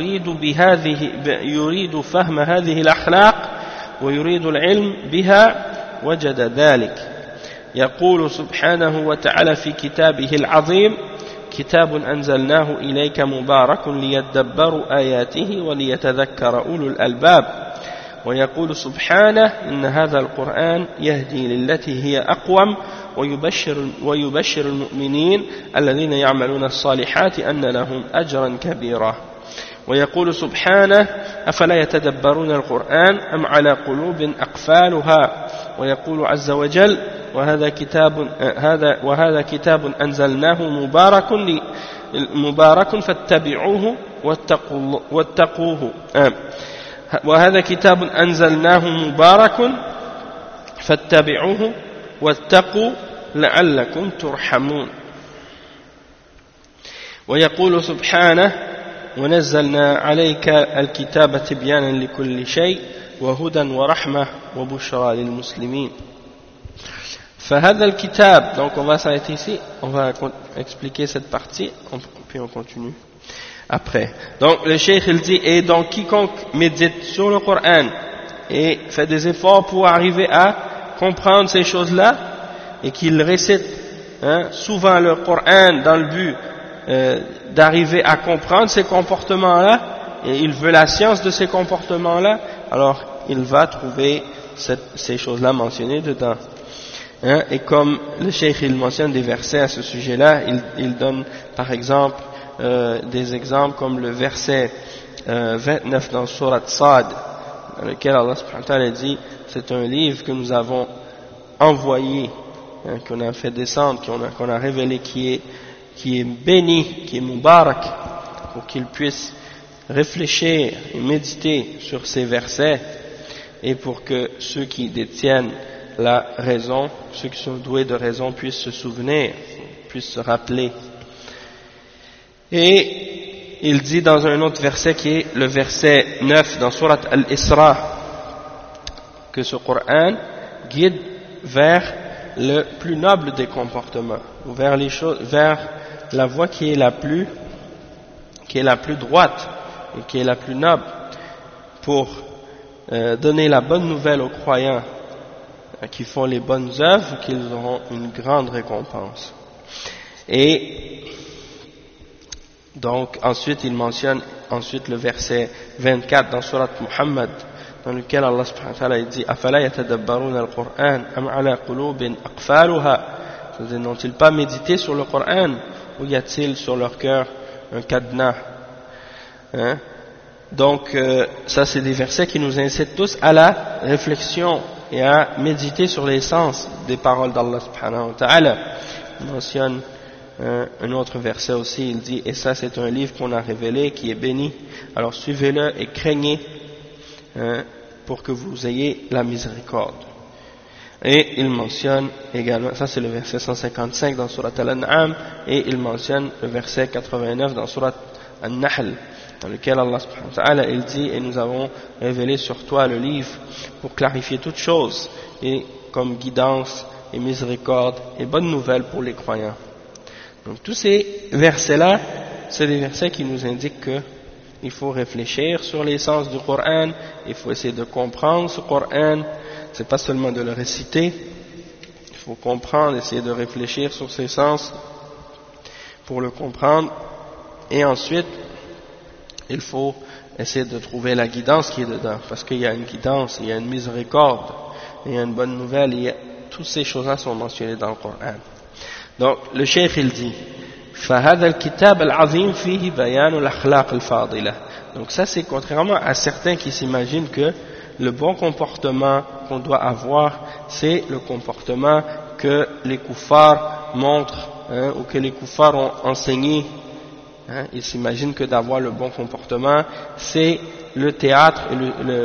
يريد فهم هذه الأخلاق ويريد العلم بها وجد ذلك. يقول سبحانه وتعالى في كتابه العظيم كتاب أنزلناه إليك مبارك ليدبروا آياته وليتذكر أولو الألباب. ويقول سبحانه إن هذا القرآن يهدي للتي هي أقوم ويبشر المؤمنين الذين يعملون الصالحات أن لهم أجرا كبيرا. ويقول سبحانه أفلا يتدبرون القرآن أم على قلوب أقفالها. ويقول عز وجل وهذا كتاب أنزلناه مبارك فاتبعوه واتقوه وهذا كتاب أنزلناه مبارك فاتبعوه واتقوا لعلكم ترحمون. ويقول سبحانه ونزلنا عليك الكتاب تبيانا لكل شيء وهدى ورحمة وبشرى للمسلمين. فهذا الكتاب, donc on va s'arrêter ici, on va expliquer cette partie, puis on continue après. Donc le cheikh il dit, et donc quiconque médite sur le Coran et fait des efforts pour arriver à comprendre ces choses-là, et qu'il récite souvent le Coran dans le but d'arriver à comprendre ces comportements-là, et il veut la science de ces comportements-là, alors il va trouver ces choses-là mentionnées dedans. Et comme le cheikh il mentionne des versets à ce sujet-là, il donne par exemple des exemples comme le verset 29 dans Surat Sad, dans lequel Allah subhanahu wa ta'ala dit, c'est un livre que nous avons envoyé, qu'on a fait descendre, qu'on a révélé, qui est béni, qui est mubarak, pour qu'il puisse réfléchir et méditer sur ces versets, et pour que ceux qui détiennent la raison, ceux qui sont doués de raison puissent se souvenir, puissent se rappeler. Et il dit dans un autre verset qui est le verset 9 dans Surat Al-Isra, que ce Coran guide vers le plus noble des comportements, ou vers les choses, vers la voie qui est la plus droite et qui est la plus noble, pour donner la bonne nouvelle aux croyants qui font les bonnes œuvres, qu'ils auront une grande récompense. Et donc ensuite il mentionne le verset 24 dans Surat Muhammad, dans lequel Allah subhanahu wa ta'ala dit afala yatadabbaruna al-Qur'an am ala qulubin aqfaluha, n'ont-ils pas médité sur le Coran, ou y a-t-il sur leur cœur un cadenas? Donc ça c'est des versets qui nous incitent tous à la réflexion et à méditer sur les sens des paroles d'Allah subhanahu wa ta'ala. Il mentionne un autre verset aussi, il dit, et ça c'est un livre qu'on a révélé qui est béni, alors suivez-le et craignez pour que vous ayez la miséricorde. Et il mentionne également, ça c'est le verset 155 dans Surat Al-An'am, et il mentionne le verset 89 dans Surat Al-Nahl, dans lequel Allah subhanahu wa ta'ala il dit, et nous avons révélé sur toi le livre pour clarifier toutes choses, et comme guidance et miséricorde et bonne nouvelle pour les croyants. Donc tous ces versets-là, c'est des versets qui nous indiquent qu'il faut réfléchir sur les sens du Coran, il faut essayer de comprendre ce Coran, c'est pas seulement de le réciter, il faut comprendre, essayer de réfléchir sur ses sens pour le comprendre, et ensuite il faut essayer de trouver la guidance qui est dedans, parce qu'il y a une guidance, il y a une miséricorde, il y a une bonne nouvelle, toutes ces choses-là sont mentionnées dans le Coran. Donc le cheikh il dit فهذا الكتاب العظيم فيه بيان الأخلاق الفاضلة. Donc ça c'est contrairement à certains qui s'imaginent que le bon comportement qu'on doit avoir, c'est le comportement que les kuffars montrent, ou que les kuffars ont enseigné. Ils s'imaginent que d'avoir le bon comportement, c'est le théâtre et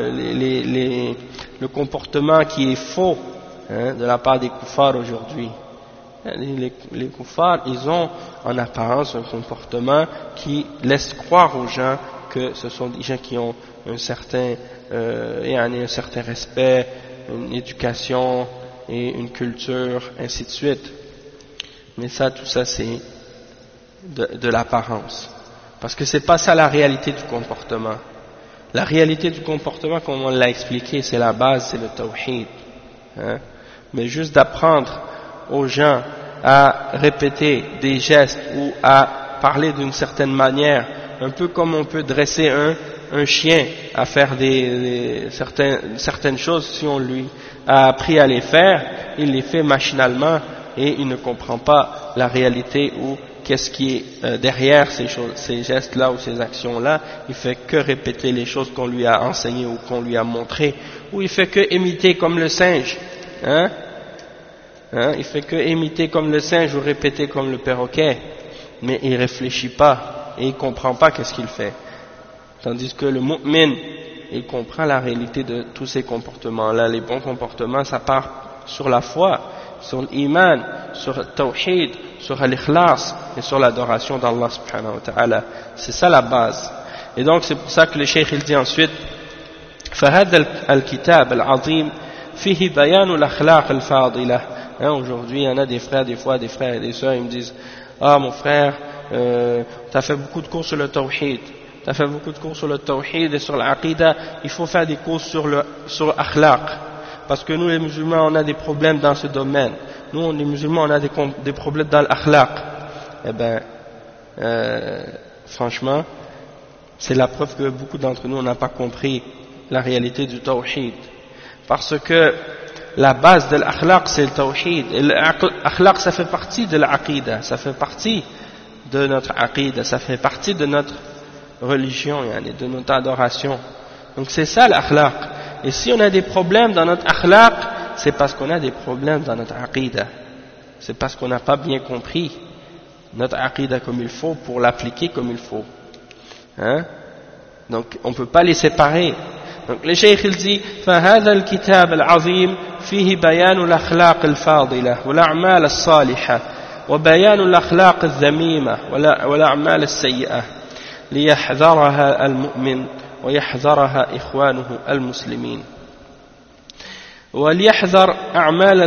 le comportement qui est faux de la part des kuffars aujourd'hui. Les kuffars, ils ont en apparence un comportement qui laisse croire aux gens que ce sont des gens qui ont un certain respect, une éducation et une culture, ainsi de suite. Mais ça, tout ça, c'est de l'apparence. Parce que c'est pas ça la réalité du comportement. La réalité du comportement, comme on l'a expliqué, c'est la base, c'est le tawhid. Mais juste d'apprendre aux gens à répéter des gestes ou à parler d'une certaine manière, un peu comme on peut dresser un chien à faire certaines choses, si on lui a appris à les faire, il les fait machinalement et il ne comprend pas la réalité ou qu'est-ce qui est derrière ces gestes-là ou ces actions-là. Il fait que répéter les choses qu'on lui a enseignées ou qu'on lui a montrées, ou il fait que imiter comme le singe, il fait que imiter comme le singe ou répéter comme le perroquet, mais il réfléchit pas et il comprend pas qu'est-ce qu'il fait. Tandis que le mu'min, il comprend la réalité de tous ces comportements-là. Les bons comportements, ça part sur la foi, sur l'iman, sur le tawhid, sur l'ikhlas et sur l'adoration d'Allah subhanahu wa ta'ala. C'est ça la base. Et donc c'est pour ça que le cheikh il dit ensuite فهذا الكتاب العظيم فيه بيان الأخلاق الفاضلة. Aujourd'hui, il y en a des frères et des sœurs, ils me disent ah mon frère, t'as fait beaucoup de cours sur le tawhid, et sur l'aqida, il faut faire des cours sur l'akhlaq, parce que nous les musulmans on a des problèmes dans ce domaine, nous les musulmans on a des problèmes dans l'akhlaq. Eh ben franchement c'est la preuve que beaucoup d'entre nous n'ont pas compris la réalité du tawhid, parce que la base de l'akhlaq c'est le tawhid, et l'akhlaq ça fait partie de l'aqida, ça fait partie de notre aqida, ça fait partie de notre religion, de notre adoration. Donc c'est ça l'akhlaq. Et si on a des problèmes dans notre akhlaq, c'est parce qu'on a des problèmes dans notre aqida, c'est parce qu'on n'a pas bien compris notre aqida comme il faut pour l'appliquer comme il faut. Donc on ne peut pas les séparer. Donc le cheikh il dit فهذا الكتاب العظيم فيه بيان الأخلاق الفاضلة والأعمال الصالحة وبيان الأخلاق الذميمة والأعمال السيئة ليحذرها المؤمن ويحذرها إخوانه المسلمين وليحذر أعمال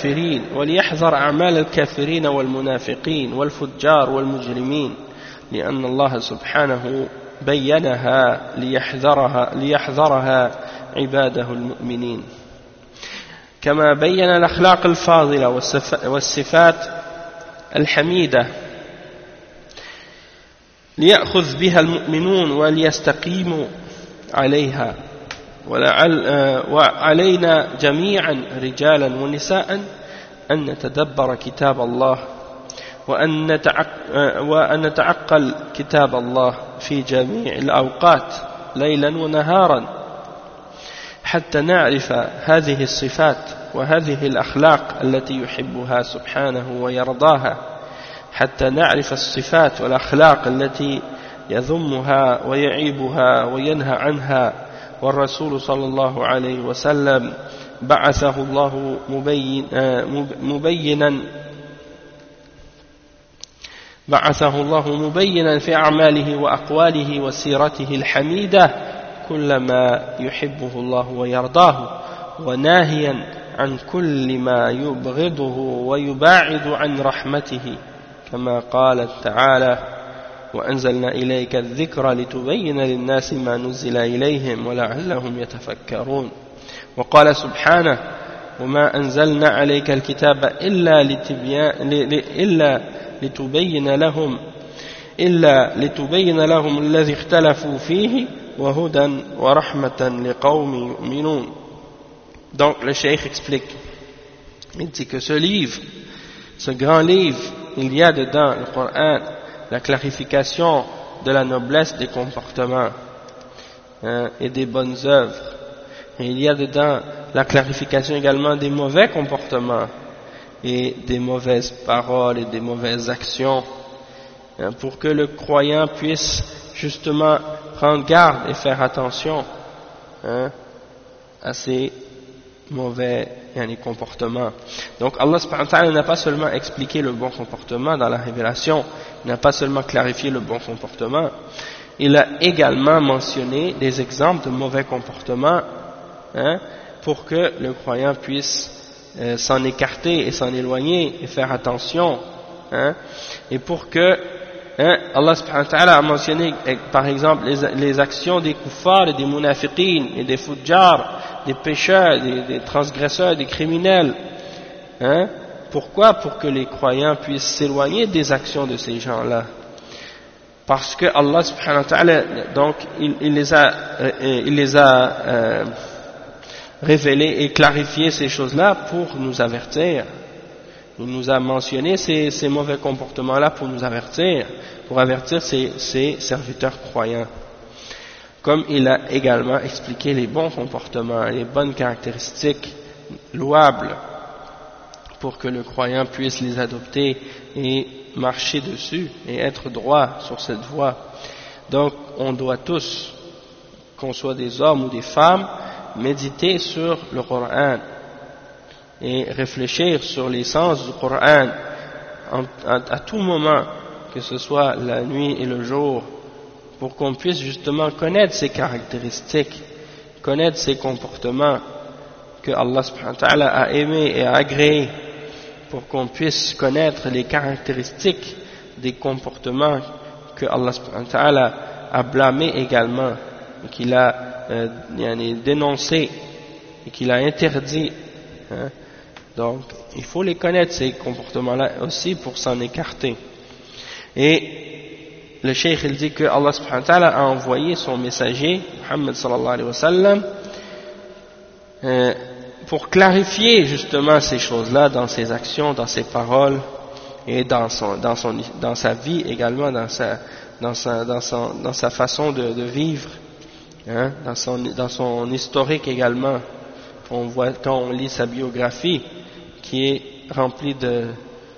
الكافرين والمنافقين والفجار والمجرمين لأن الله سبحانه بينها ليحذرها عباده المؤمنين كما بين الأخلاق الفاضلة والصفات الحميدة ليأخذ بها المؤمنون وليستقيموا عليها. وعلينا جميعا رجالا ونساء أن نتدبر كتاب الله وأن نتعقل كتاب الله في جميع الأوقات ليلا ونهارا حتى نعرف هذه الصفات وهذه الأخلاق التي يحبها سبحانه ويرضاها، حتى نعرف الصفات والأخلاق التي يذمها ويعيبها وينهى عنها. والرسول صلى الله عليه وسلم بعثه الله مبينا في أعماله وأقواله وسيرته الحميدة كل ما يحبه الله ويرضاه وناهيا عن كل ما يبغضه ويباعد عن رحمته كما قال تعالى وأنزلنا إليك الذكر لتبين للناس ما نزل إليهم ولعلهم يتفكرون. وقال سبحانه وما أنزلنا عليك الكتاب إلا لتبين لهم الذي اختلفوا فيه وهدى ورحمة لقوم يؤمنون. Donc le cheikh explique, il dit que ce livre, ce grand livre, il y a dedans le Coran la clarification de la noblesse des comportements et des bonnes œuvres, et il y a dedans la clarification également des mauvais comportements et des mauvaises paroles et des mauvaises actions, pour que le croyant puisse justement prendre garde et faire attention à ces mauvais comportements. Donc Allah subhanahu wa ta'ala n'a pas seulement expliqué le bon comportement dans la révélation, il n'a pas seulement clarifié le bon comportement, il a également mentionné des exemples de mauvais comportements pour que le croyant puisse s'en écarter et s'en éloigner et faire attention, et pour que Allah subhanahu wa ta'ala a mentionné par exemple les actions des kuffars et des munafiqin et des fujjar, des pécheurs, des transgresseurs, des criminels. Pourquoi? Pour que les croyants puissent s'éloigner des actions de ces gens-là. Parce que Allah subhanahu wa ta'ala, donc, il les a révélés et clarifiés ces choses-là pour nous avertir. Il nous a mentionné ces mauvais comportements-là pour nous avertir, pour avertir ses serviteurs croyants. Comme il a également expliqué les bons comportements, les bonnes caractéristiques louables, pour que le croyant puisse les adopter et marcher dessus et être droit sur cette voie. Donc on doit tous, qu'on soit des hommes ou des femmes, méditer sur le Coran et réfléchir sur les sens du Coran à tout moment, que ce soit la nuit et le jour, pour qu'on puisse justement connaître ses caractéristiques, connaître ses comportements que Allah subhanahu wa ta'ala a aimé et a agréé, pour qu'on puisse connaître les caractéristiques des comportements que Allah subhanahu wa ta'ala a blâmé également, et qu'il a dénoncé et qu'il a interdit. Hein. Donc, il faut les connaître, ces comportements-là aussi, pour s'en écarter. Et le cheikh, il dit que Allah subhanahu wa ta'ala a envoyé son messager, Muhammad sallallahu alayhi wa sallam, pour clarifier justement ces choses-là dans ses actions, dans ses paroles, et dans sa vie également, dans sa façon de vivre, hein, dans son historique également. On voit quand on lit sa biographie, qui est remplie de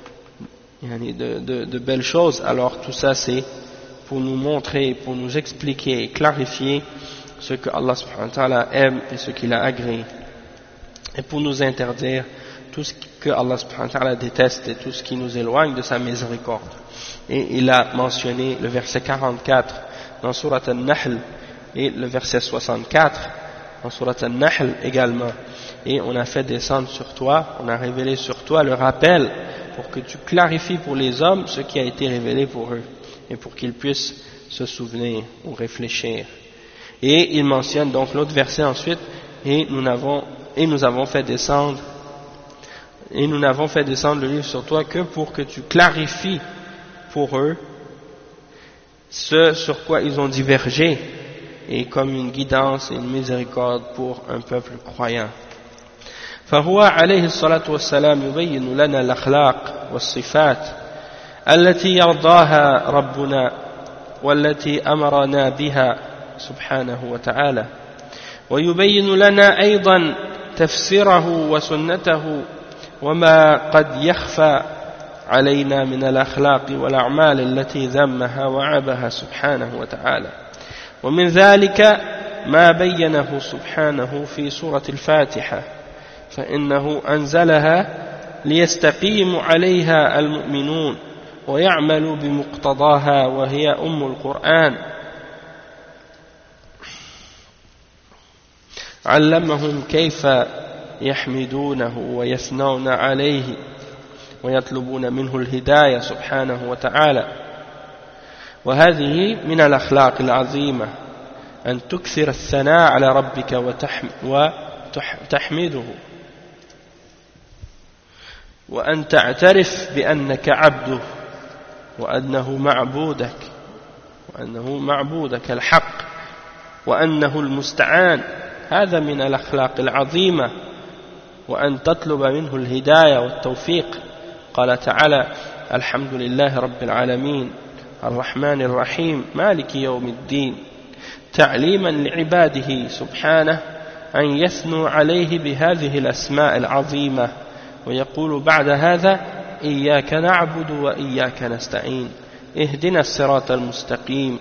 belles choses. Alors tout ça, c'est pour nous montrer, pour nous expliquer et clarifier ce que Allah subhanahu wa ta'ala aime et ce qu'il a agréé, et pour nous interdire tout ce que Allah subhanahu wa ta'ala déteste et tout ce qui nous éloigne de sa miséricorde. Et il a mentionné le verset 44 dans Surat An-Nahl et le verset 64 dans Surat An-Nahl également. Et on a fait descendre sur toi, on a révélé sur toi le rappel pour que tu clarifies pour les hommes ce qui a été révélé pour eux, et pour qu'ils puissent se souvenir ou réfléchir. Et il mentionne donc l'autre verset ensuite, et nous avons fait descendre le livre sur toi que pour que tu clarifies pour eux ce sur quoi ils ont divergé, et comme une guidance et une miséricorde pour un peuple croyant. فهو عليه الصلاة والسلام يبين لنا الأخلاق والصفات التي يرضاها ربنا والتي أمرنا بها سبحانه وتعالى، ويبين لنا أيضا تفسيره وسنته وما قد يخفى علينا من الأخلاق والأعمال التي ذمها وعابها سبحانه وتعالى. ومن ذلك ما بينه سبحانه في سورة الفاتحة، فإنه أنزلها ليستقيم عليها المؤمنون ويعملوا بمقتضاها، وهي أم القرآن. علمهم كيف يحمدونه ويثنون عليه ويطلبون منه الهداية سبحانه وتعالى. وهذه من الأخلاق العظيمة أن تكثر الثناء على ربك وتحمده، وأن تعترف بأنك عبده وأنه معبودك الحق وأنه المستعان. هذا من الأخلاق العظيمة. وأن تطلب منه الهداية والتوفيق. قال تعالى: الحمد لله رب العالمين الرحمن الرحيم مالك يوم الدين، تعليما لعباده سبحانه أن يثنوا عليه بهذه الأسماء العظيمة، ويقول بعد هذا: إياك نعبد وإياك نستعين، اهدنا الصراط المستقيم،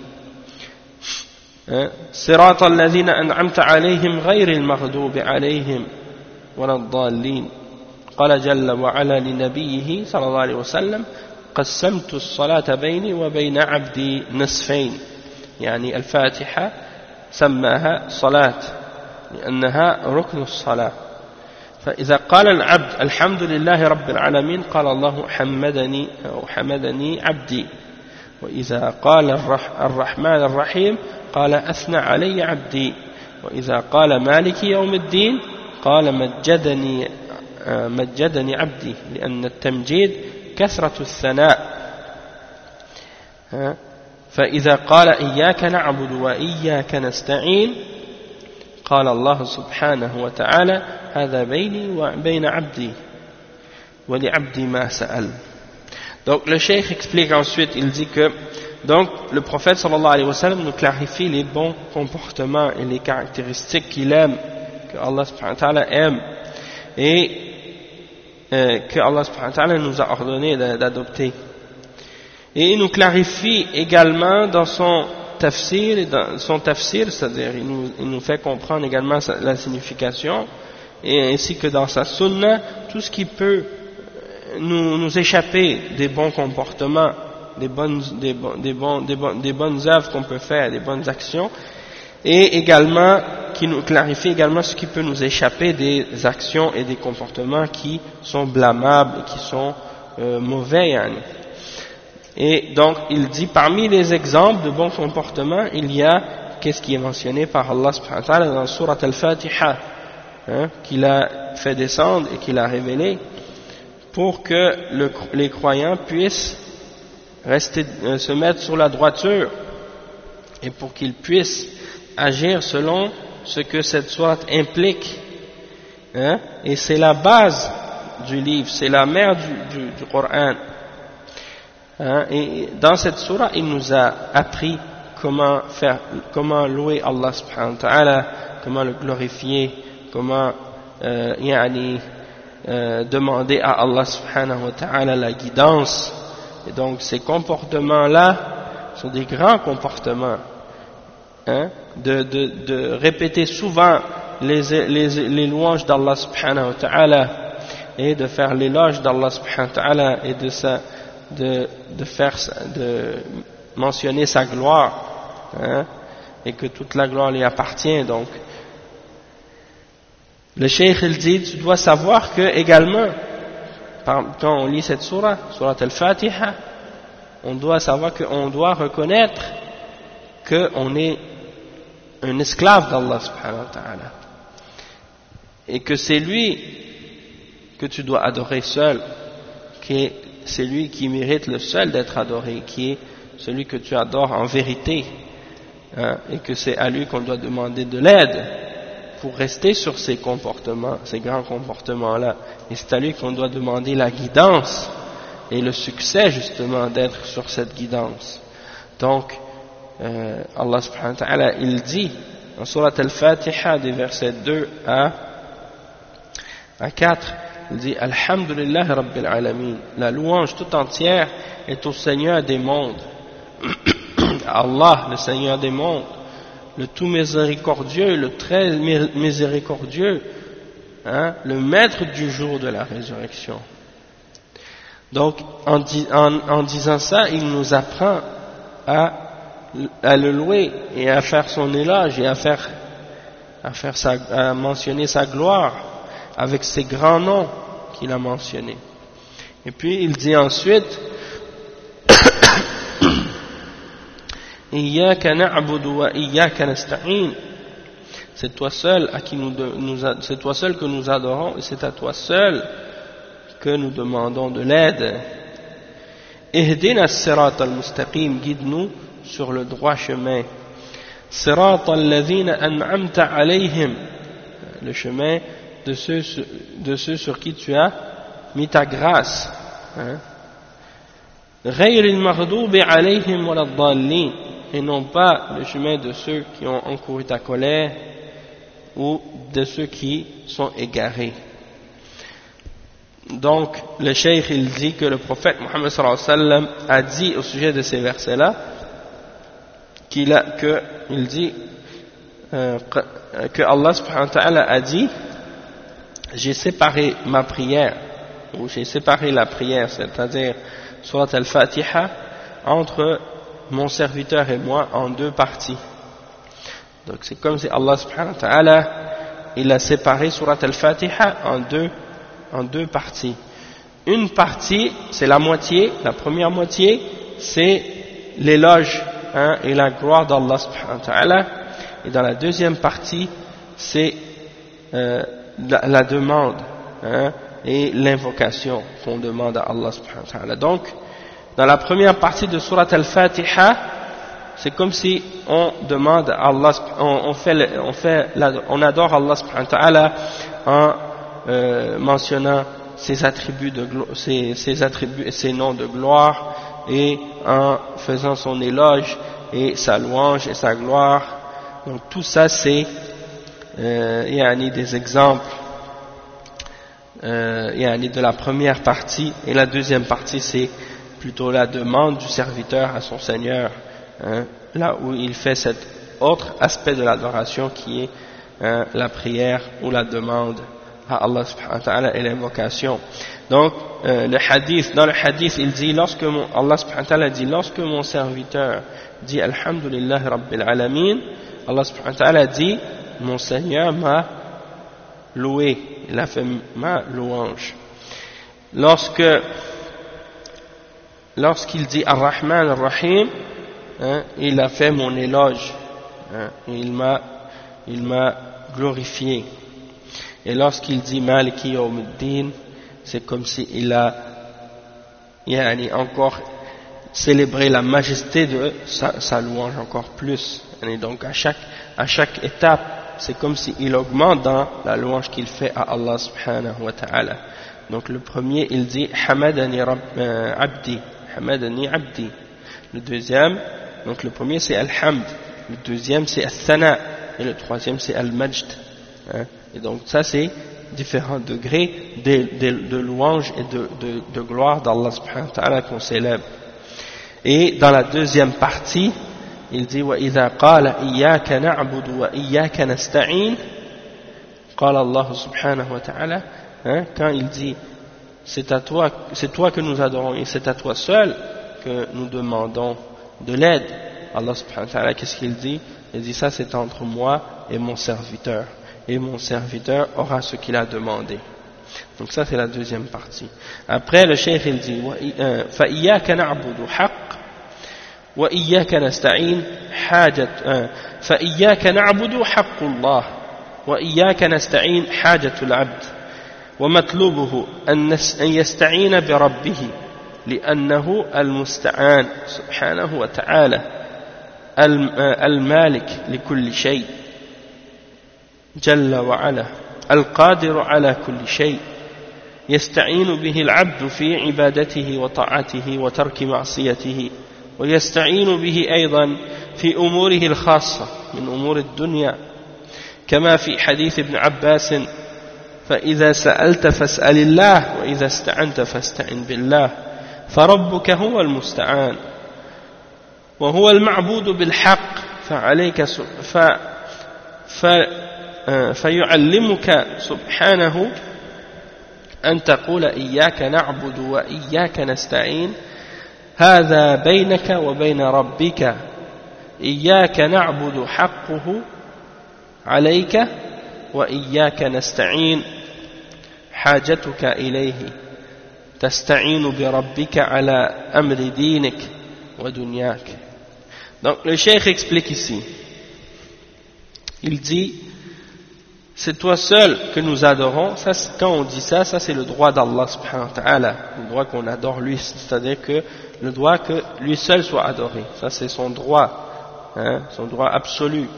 صراط الذين أنعمت عليهم غير المغضوب عليهم ولا الضالين. قال جل وعلا لنبيه صلى الله عليه وسلم: قسمت الصلاة بيني وبين عبدي نصفين. يعني الفاتحة سماها صلاة لأنها ركن الصلاة. فإذا قال العبد الحمد لله رب العالمين قال الله حمدني عبدي. وإذا قال الرحمن الرحيم قال أثنى علي عبدي. وإذا قال مالك يوم الدين قال مجدني عبدي، لأن التمجيد كثرة الثناء. فإذا قال إياك نعبد وإياك نستعين قال الله سبحانه وتعالى: هذا بيني وبين عبدي ولعبدي ما سأل. Donc le cheikh explique ensuite, il dit que donc le prophète sallallahu alayhi wa sallam nous clarifie les bons comportements et les caractéristiques qu'il aime, que Allah subhanahu wa ta'ala aime, et que Allah subhanahu wa ta'ala nous a ordonné d'adopter. Et il nous clarifie également dans son tafsir, c'est-à-dire il nous fait comprendre également la signification, et ainsi que dans sa sunna, tout ce qui peut nous échapper des bons comportements des bonnes œuvres qu'on peut faire, des bonnes actions, et également qui nous clarifie également ce qui peut nous échapper des actions et des comportements qui sont blâmables, qui sont mauvais. Yani. Et donc il dit parmi les exemples de bons comportements, il y a qu'est-ce qui est mentionné par Allah subhanahu wa ta'ala dans la sourate Al-Fatiha, qu'il a fait descendre et qu'il a révélé pour que les croyants puissent se mettre sur la droiture et pour qu'ils puissent agir selon ce que cette sourate implique. Et c'est la base du livre, c'est la mère du Coran. Et dans cette sourate, il nous a appris comment louer Allah subhanahu wa ta'ala, comment le glorifier, comment demander à Allah subhanahu wa ta'ala la guidance. Et donc ces comportements-là sont des grands comportements. De répéter souvent les louanges d'Allah subhanahu wa ta'ala et de faire l'éloge d'Allah subhanahu wa ta'ala et de mentionner sa gloire, et que toute la gloire lui appartient. Donc le cheikh il dit, tu dois savoir que également quand on lit cette sourate Al-Fatiha, on doit savoir qu'on doit reconnaître qu'on est un esclave d'Allah subhanahu wa ta'ala et que c'est lui que tu dois adorer seul, que c'est lui qui mérite le seul d'être adoré, qui est celui que tu adores en vérité, et que c'est à lui qu'on doit demander de l'aide pour rester sur ces comportements, ces grands comportements-là, et c'est à lui qu'on doit demander la guidance et le succès justement d'être sur cette guidance. Donc Allah subhanahu wa ta'ala il dit en surat Al-Fatiha des versets 2 à 4, il dit Alhamdulillah Rabbil Alamin, la louange tout entière est au Seigneur des mondes, Allah le Seigneur des mondes, le tout miséricordieux, le très miséricordieux, le maître du jour de la résurrection. Donc en disant ça, il nous apprend à le louer et à faire son éloge et à mentionner sa gloire avec ses grands noms qu'il a mentionnés. Et puis il dit ensuite Iyyaka na'budu wa iyyaka nasta'in, c'est toi seul c'est toi seul que nous adorons et c'est à toi seul que nous demandons de l'aide. Ihdina as-sirata al-mustaqim, guide-nous sur le droit chemin. Sirata alladhina an'amta alayhim, le chemin de ceux sur qui tu as mis ta grâce. Ghayril maghdubi alayhim waladdallin, et non pas le chemin de ceux qui ont encouru ta colère ou de ceux qui sont égarés. Donc le cheikh il dit que le prophète Mohammed sallallahu alayhi wa sallam a dit au sujet de ces versets-là il dit que Allah subhanahu wa ta'ala a dit j'ai séparé ma prière, ou j'ai séparé la prière, c'est-à-dire surat Al-Fatiha, entre mon serviteur et moi en deux parties. Donc c'est comme si Allah subhanahu wa ta'ala il a séparé surat Al-Fatiha en deux parties. Une partie c'est la moitié, la première moitié c'est l'éloge et la gloire d'Allah subhanahu wa ta'ala, et dans la deuxième partie c'est la demande et l'invocation qu'on demande à Allah subhanahu wa ta'ala. Donc dans la première partie de surat Al-Fatiha, c'est comme si on demande à Allah, on adore Allah subhanahu wa ta'ala en mentionnant ses attributs et ses noms de gloire, et en faisant son éloge et sa louange et sa gloire. Donc tout ça c'est des exemples de la première partie, et la deuxième partie c'est plutôt la demande du serviteur à son Seigneur, là où il fait cet autre aspect de l'adoration qui est la prière ou la demande à Allah subhanahu wa ta'ala et l'invocation. Donc, le hadith, dans le hadith, il dit, Allah subhanahu wa ta'ala dit, lorsque mon serviteur dit Alhamdulillah Rabbil Alamin, Allah subhanahu wa ta'ala dit, mon Seigneur m'a loué, il a fait ma louange. Lorsqu'il dit Ar-Rahman Ar-Rahim, il a fait mon éloge, il m'a glorifié. Et lorsqu'il dit Maliki Yawmuddin, c'est comme s'il a encore célébré la majesté de sa louange encore plus. Et donc à chaque étape, c'est comme s'il augmente dans la louange qu'il fait à Allah subhanahu wa ta'ala. Donc le premier, il dit Hamadani Abdi, Hamadani Abdi. Le deuxième, donc le premier c'est Al-Hamd, le deuxième c'est Al-Thana, et le troisième c'est Al-Majd. Et donc ça c'est différents degrés de louange et de gloire d'Allah subhanahu wa ta'ala qu'on célèbre. Et dans la deuxième partie, il dit وَإِذَا قَالَ إِيَّاكَ نَعْبُدُ وَإِيَّاكَ نَسْتَعِينُ قال Allah subhanahu wa ta'ala, quand il dit c'est toi que nous adorons et c'est à toi seul que nous demandons de l'aide, Allah subhanahu wa ta'ala, qu'est-ce qu'il dit? Il dit ça c'est entre moi et mon serviteur, et mon serviteur aura ce qu'il a demandé. Donc ça c'est la deuxième partie. Après le cheikh il dit فَإِيَّاكَ نَعْبُدُ حَقٌّ وَإِيَّاكَ نَسْتَعِينُ حاجة فَإِيَّاكَ نَعْبُدُ حَقُّ اللَّهِ وَإِيَّاكَ نَسْتَعِينُ حاجة العبد ومطلوبه أن يستعين بربه لأنه المستعان سبحانه وتعالى المالك لكل شيء جل وعلا القادر على كل شيء يستعين به العبد في عبادته وطاعته وترك معصيته ويستعين به أيضا في أموره الخاصة من أمور الدنيا كما في حديث ابن عباس فإذا سألت فاسأل الله وإذا استعنت فاستعن بالله فربك هو المستعان وهو المعبود بالحق فعليك فيعلمك سبحانه أن تقول إياك نعبد وإياك نستعين هذا بينك وبين ربك إياك نعبد حقه عليك وإياك نستعين حاجتك إليه تستعين بربك على أمر دينك ودنياك. Donc le cheikh explique ici, il dit c'est toi seul que nous adorons. Ça, quand on dit ça, ça c'est le droit d'Allah subhanahu wa ta'ala, le droit qu'on adore lui, c'est-à-dire que le droit que lui seul soit adoré, ça c'est son droit, son droit absolu,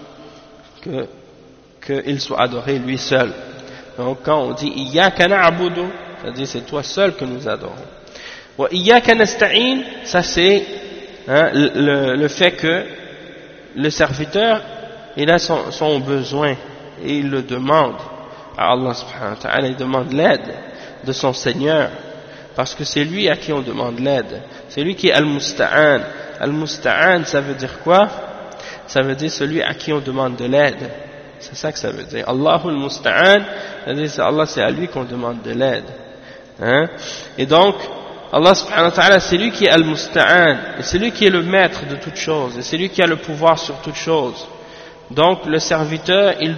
qu'il soit adoré lui seul. Donc quand on dit Iyyaka na'budu, c'est-à-dire c'est toi seul que nous adorons. Wa Iyyaka nasta'in, ça c'est le fait que le serviteur il a son besoin et il le demande à Allah subhanahu wa ta'ala, il demande l'aide de son Seigneur, parce que c'est lui à qui on demande l'aide, c'est lui qui est Al-Musta'an. Al-Musta'an, ça veut dire quoi? Ça veut dire celui à qui on demande de l'aide, c'est ça que ça veut dire. Allahul Musta'an, c'est-à-dire Allah, c'est à lui qu'on demande de l'aide, et donc Allah subhanahu wa ta'ala, c'est lui qui est Al-Musta'an, et c'est lui qui est le maître de toutes choses, et c'est lui qui a le pouvoir sur toutes choses. Donc le serviteur, il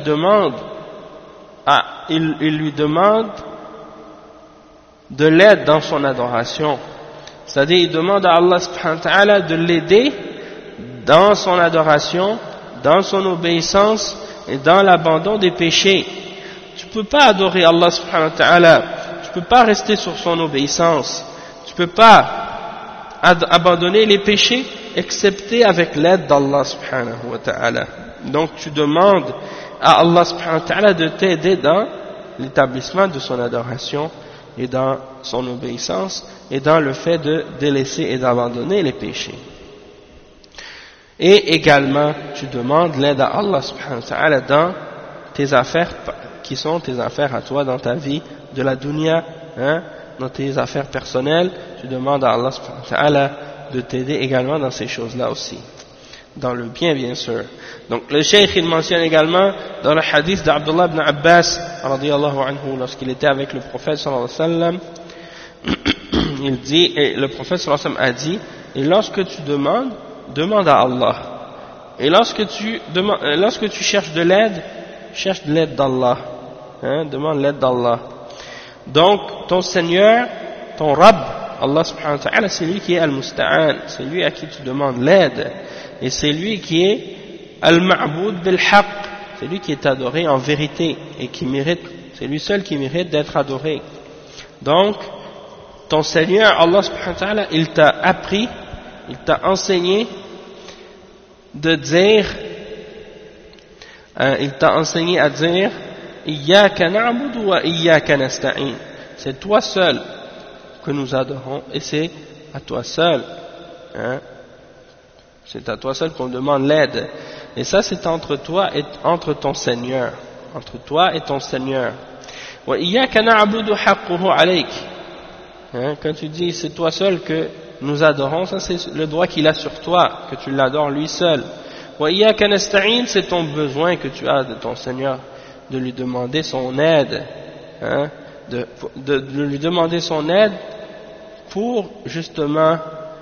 lui demande de l'aide dans son adoration, c'est-à-dire il demande à Allah subhanahu wa ta'ala de l'aider dans son adoration, dans son obéissance et dans l'abandon des péchés. Tu peux pas adorer Allah subhanahu wa ta'ala, tu peux pas rester sur son obéissance, tu peux pas abandonner les péchés excepté avec l'aide d'Allah subhanahu wa ta'ala. Donc tu demandes à Allah subhanahu wa ta'ala de t'aider dans l'établissement de son adoration et dans son obéissance et dans le fait de délaisser et d'abandonner les péchés. Et également tu demandes l'aide à Allah subhanahu wa ta'ala dans tes affaires qui sont tes affaires à toi dans ta vie de la dunya, dans tes affaires personnelles, tu demandes à Allah subhanahu wa ta'ala de t'aider également dans ces choses-là aussi. dans le bien, bien sûr. Donc le cheikh il mentionne également dans le hadith d'Abdullah ibn Abbas radiyallahu anhu, lorsqu'il était avec le prophète sallallahu alayhi wa sallam, il dit, et le prophète sallallahu alayhi wa sallam a dit, et lorsque tu demandes, demande à Allah. Et lorsque tu cherches de l'aide, cherche de l'aide d'Allah. Demande l'aide d'Allah. Donc ton Seigneur, ton Rabb, Allah subhanahu wa ta'ala, c'est lui qui est Al-Musta'an, c'est lui à qui tu demandes l'aide. Et c'est lui qui est Al-Ma'boud bil-Haqq, c'est lui qui est adoré en vérité et qui mérite, c'est lui seul qui mérite d'être adoré. Donc, ton Seigneur, Allah subhanahu wa ta'ala, il t'a appris, il t'a enseigné de dire, il t'a enseigné à dire, Iyyaka na'budu wa iyyaka nasta'in. C'est toi seul que nous adorons et c'est à toi seul. C'est à toi seul qu'on demande l'aide. Et ça, c'est entre toi et entre ton Seigneur. Entre toi et ton Seigneur. Wa iyyaka na'budu haqquhu alayk. Quand tu dis c'est toi seul que nous adorons, ça c'est le droit qu'il a sur toi, que tu l'adores lui seul. Wa iyyaka nasta'in, c'est ton besoin que tu as de ton Seigneur, de lui demander son aide. De lui demander son aide pour justement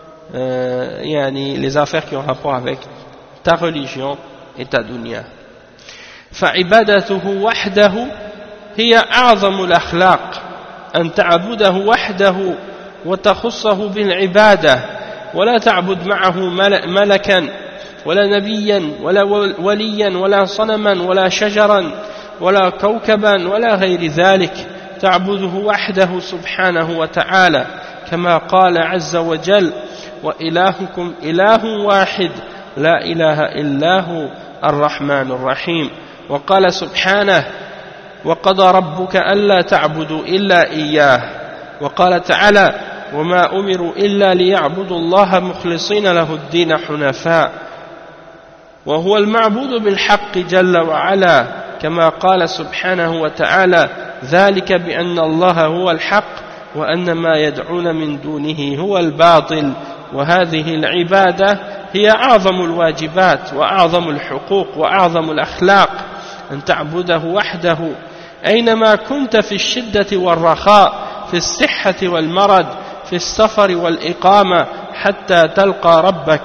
les affaires qui ont rapport avec ta religion et ta dunya. فعبادته وحده هي أعظم الأخلاق أن تعبده وحده وتخصه بالعبادة ولا تعبد معه ملكا ولا نبيا ولا وليا ولا صنما ولا شجرا ولا كوكبا ولا غير ذلك تعبده وحده سبحانه وتعالى كما قال عز وجل وإلهكم إله واحد لا إله إلا هو الرحمن الرحيم وقال سبحانه وقضى ربك ألا تعبدوا إلا إياه وقال تعالى وما أمروا إلا ليعبدوا الله مخلصين له الدين حنفاء وهو المعبود بالحق جل وعلا كما قال سبحانه وتعالى ذلك بأن الله هو الحق وأن ما يدعون من دونه هو الباطل وهذه العبادة هي أعظم الواجبات وأعظم الحقوق وأعظم الأخلاق أن تعبده وحده أينما كنت في الشدة والرخاء في الصحة والمرض في السفر والإقامة حتى تلقى ربك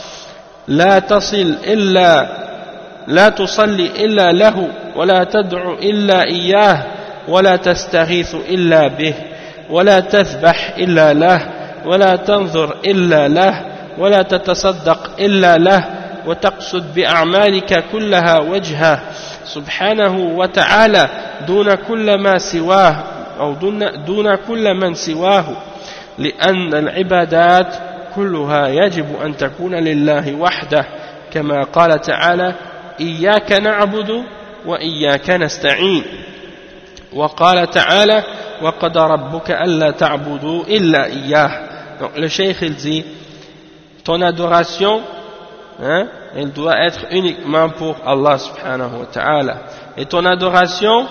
لا تصلي إلا له ولا تدعو إلا إياه ولا تستغيث إلا به ولا تذبح إلا له ولا تنظر إلا له ولا تتصدق إلا له وتقصد بأعمالك كلها وجهه سبحانه وتعالى دون كل ما سواه أو دون كل من سواه لأن العبادات كلها يجب أن تكون لله وحده كما قال تعالى إياك نعبد وإياك نستعين وقال تعالى وقضى ربك ألا تعبدوا إلا إياه. Donc le cheikh il dit ton adoration elle doit être uniquement pour Allah subhanahu wa ta'ala et ton adoration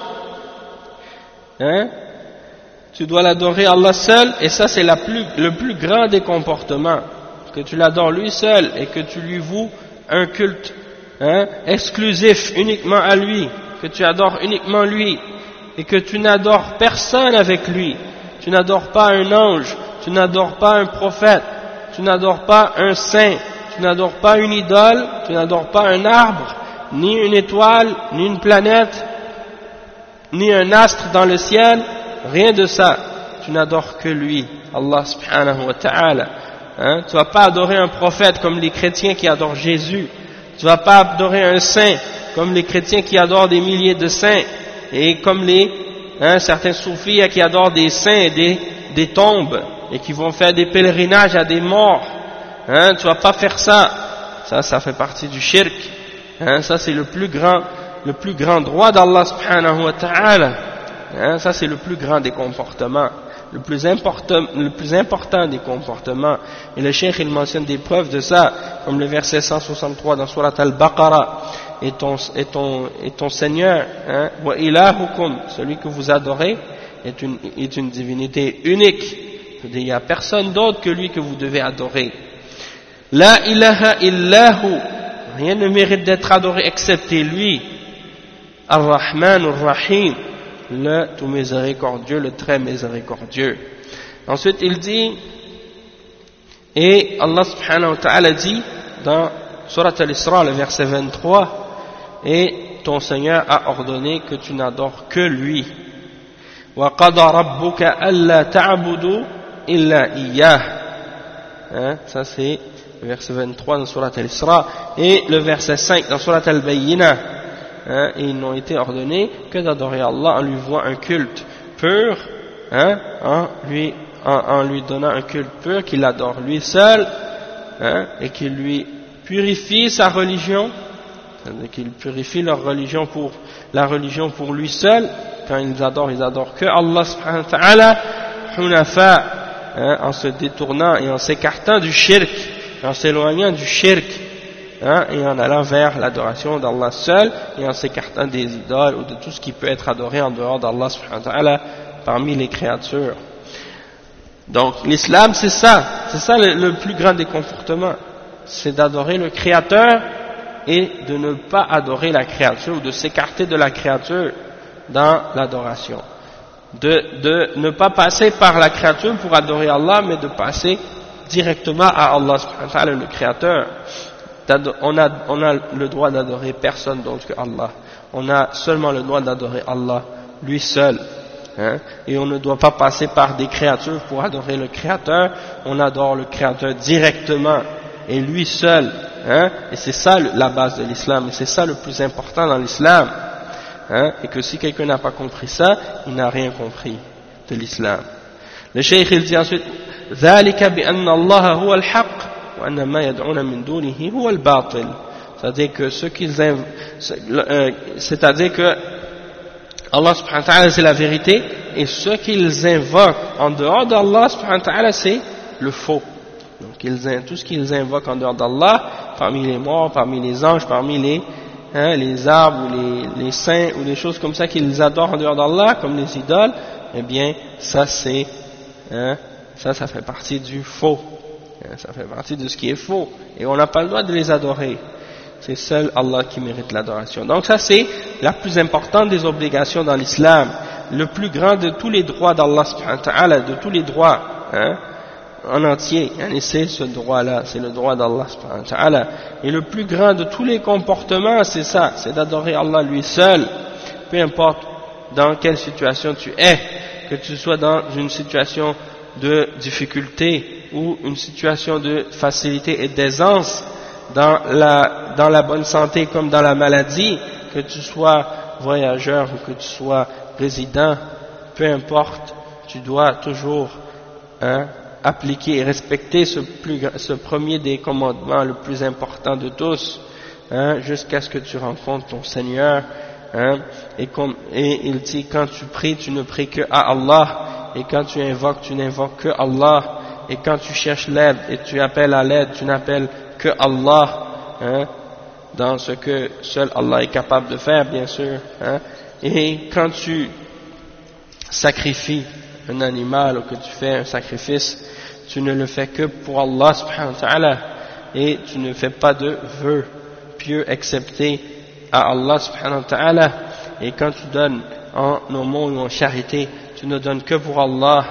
tu dois l'adorer Allah seul et ça c'est le plus grand des comportements, que tu l'adores lui seul et que tu lui voues un culte exclusif uniquement à lui, que tu adores uniquement lui et que tu n'adores personne avec lui, tu n'adores pas un ange, tu n'adores pas un prophète, tu n'adores pas un saint, tu n'adores pas une idole, tu n'adores pas un arbre, ni une étoile, ni une planète, ni un astre dans le ciel, rien de ça, tu n'adores que lui, Allah subhanahu wa ta'ala. Tu vas pas adorer un prophète comme les chrétiens qui adorent Jésus, tu vas pas adorer un saint comme les chrétiens qui adorent des milliers de saints, et comme certains soufis qui adorent des saints et des tombes, et qui vont faire des pèlerinages à des morts. Tu vas pas faire ça. Ça fait partie du shirk. Ça c'est le plus grand droit d'Allah subhanahu wa ta'ala. Ça c'est le plus grand des comportements, le plus important des comportements. Et le cheikh il mentionne des preuves de ça, comme le verset 163 dans Surat Al-Baqarah. Et ton Seigneur, wa ilahukum, celui que vous adorez, est une divinité unique. Il n'y a personne d'autre que lui que vous devez adorer. La ilaha illahu rien ne mérite d'être adoré excepté lui, Ar-Rahman Ar-Rahim, le tout miséricordieux, le très miséricordieux. Ensuite il dit, et Allah subhanahu wa ta'ala dit dans Surat Al-Isra, le verset 23, et ton Seigneur a ordonné que tu n'adores que lui. Wa qada rabbuka alla ta'budu illa iyyah. Ça c'est le verset 23 dans Surat Al-Isra, et le verset 5 dans Surat Al-Bayyinah. Et ils n'ont été ordonnés que d'adorer Allah en lui vouant un culte pur, en lui donnant un culte pur, qu'il adore lui seul, et qu'il lui purifie sa religion, c'est-à-dire qu'il purifie leur religion la religion pour lui seul. Quand ils adorent que Allah subhanahu wa ta'ala, hunafa, en se détournant et en s'écartant du shirk, en s'éloignant du shirk, et en allant vers l'adoration d'Allah seul, et en s'écartant des idoles ou de tout ce qui peut être adoré en dehors d'Allah subhanahu wa ta'ala parmi les créatures. Donc l'islam c'est ça le plus grand des comportements, c'est d'adorer le Créateur et de ne pas adorer la créature, ou de s'écarter de la créature dans l'adoration, de ne pas passer par la créature pour adorer Allah, mais de passer directement à Allah subhanahu wa ta'ala, le Créateur. On a le droit d'adorer personne d'autre que Allah, on a seulement le droit d'adorer Allah lui seul, et on ne doit pas passer par des créatures pour adorer le Créateur. On adore le Créateur directement et lui seul, et c'est ça la base de l'islam, et c'est ça le plus important dans l'islam, et que si quelqu'un n'a pas compris ça, il n'a rien compris de l'islam. Le cheikh il dit ensuite, ذلك بأن الله هو الحق وأن ما يدعون من دونه هو الباطل. C'est-à-dire que c'est-à-dire que Allah subhanahu wa ta'ala c'est la vérité, et ce qu'ils invoquent en dehors d'Allah subhanahu wa ta'ala c'est le faux. Donc tout ce qu'ils invoquent en dehors d'Allah, parmi les morts, parmi les anges, parmi les arbres ou les saints ou des choses comme ça qu'ils adorent en dehors d'Allah, comme les idoles, eh bien ça c'est ça fait partie du faux, ça fait partie de ce qui est faux, et on n'a pas le droit de les adorer. C'est seul Allah qui mérite l'adoration. Donc ça c'est la plus importante des obligations dans l'islam, le plus grand de tous les droits d'Allah subhanahu wa ta'ala, de tous les droits en entier, et c'est ce droit-là, c'est le droit d'Allah subhanahu wa ta'ala. Et le plus grand de tous les comportements, c'est ça, c'est d'adorer Allah lui seul, peu importe dans quelle situation tu es, que tu sois dans une situation de difficulté ou une situation de facilité et d'aisance, dans la bonne santé comme dans la maladie, que tu sois voyageur ou que tu sois résident, peu importe, tu dois toujours appliquer et respecter ce premier des commandements, le plus important de tous, jusqu'à ce que tu rencontres ton Seigneur. Et il dit, quand tu pries, tu ne pries que à Allah, et quand tu invoques, tu n'invoques que Allah, et quand tu cherches l'aide et tu appelles à l'aide, tu n'appelles que Allah, dans ce que seul Allah est capable de faire, bien sûr. Et quand tu sacrifies un animal ou que tu fais un sacrifice, tu ne le fais que pour Allah subhanahu wa ta'ala, et tu ne fais pas de vœux pieux excepté à Allah subhanahu wa ta'ala. Et quand tu donnes en aumône ou en charité, tu ne donnes que pour Allah,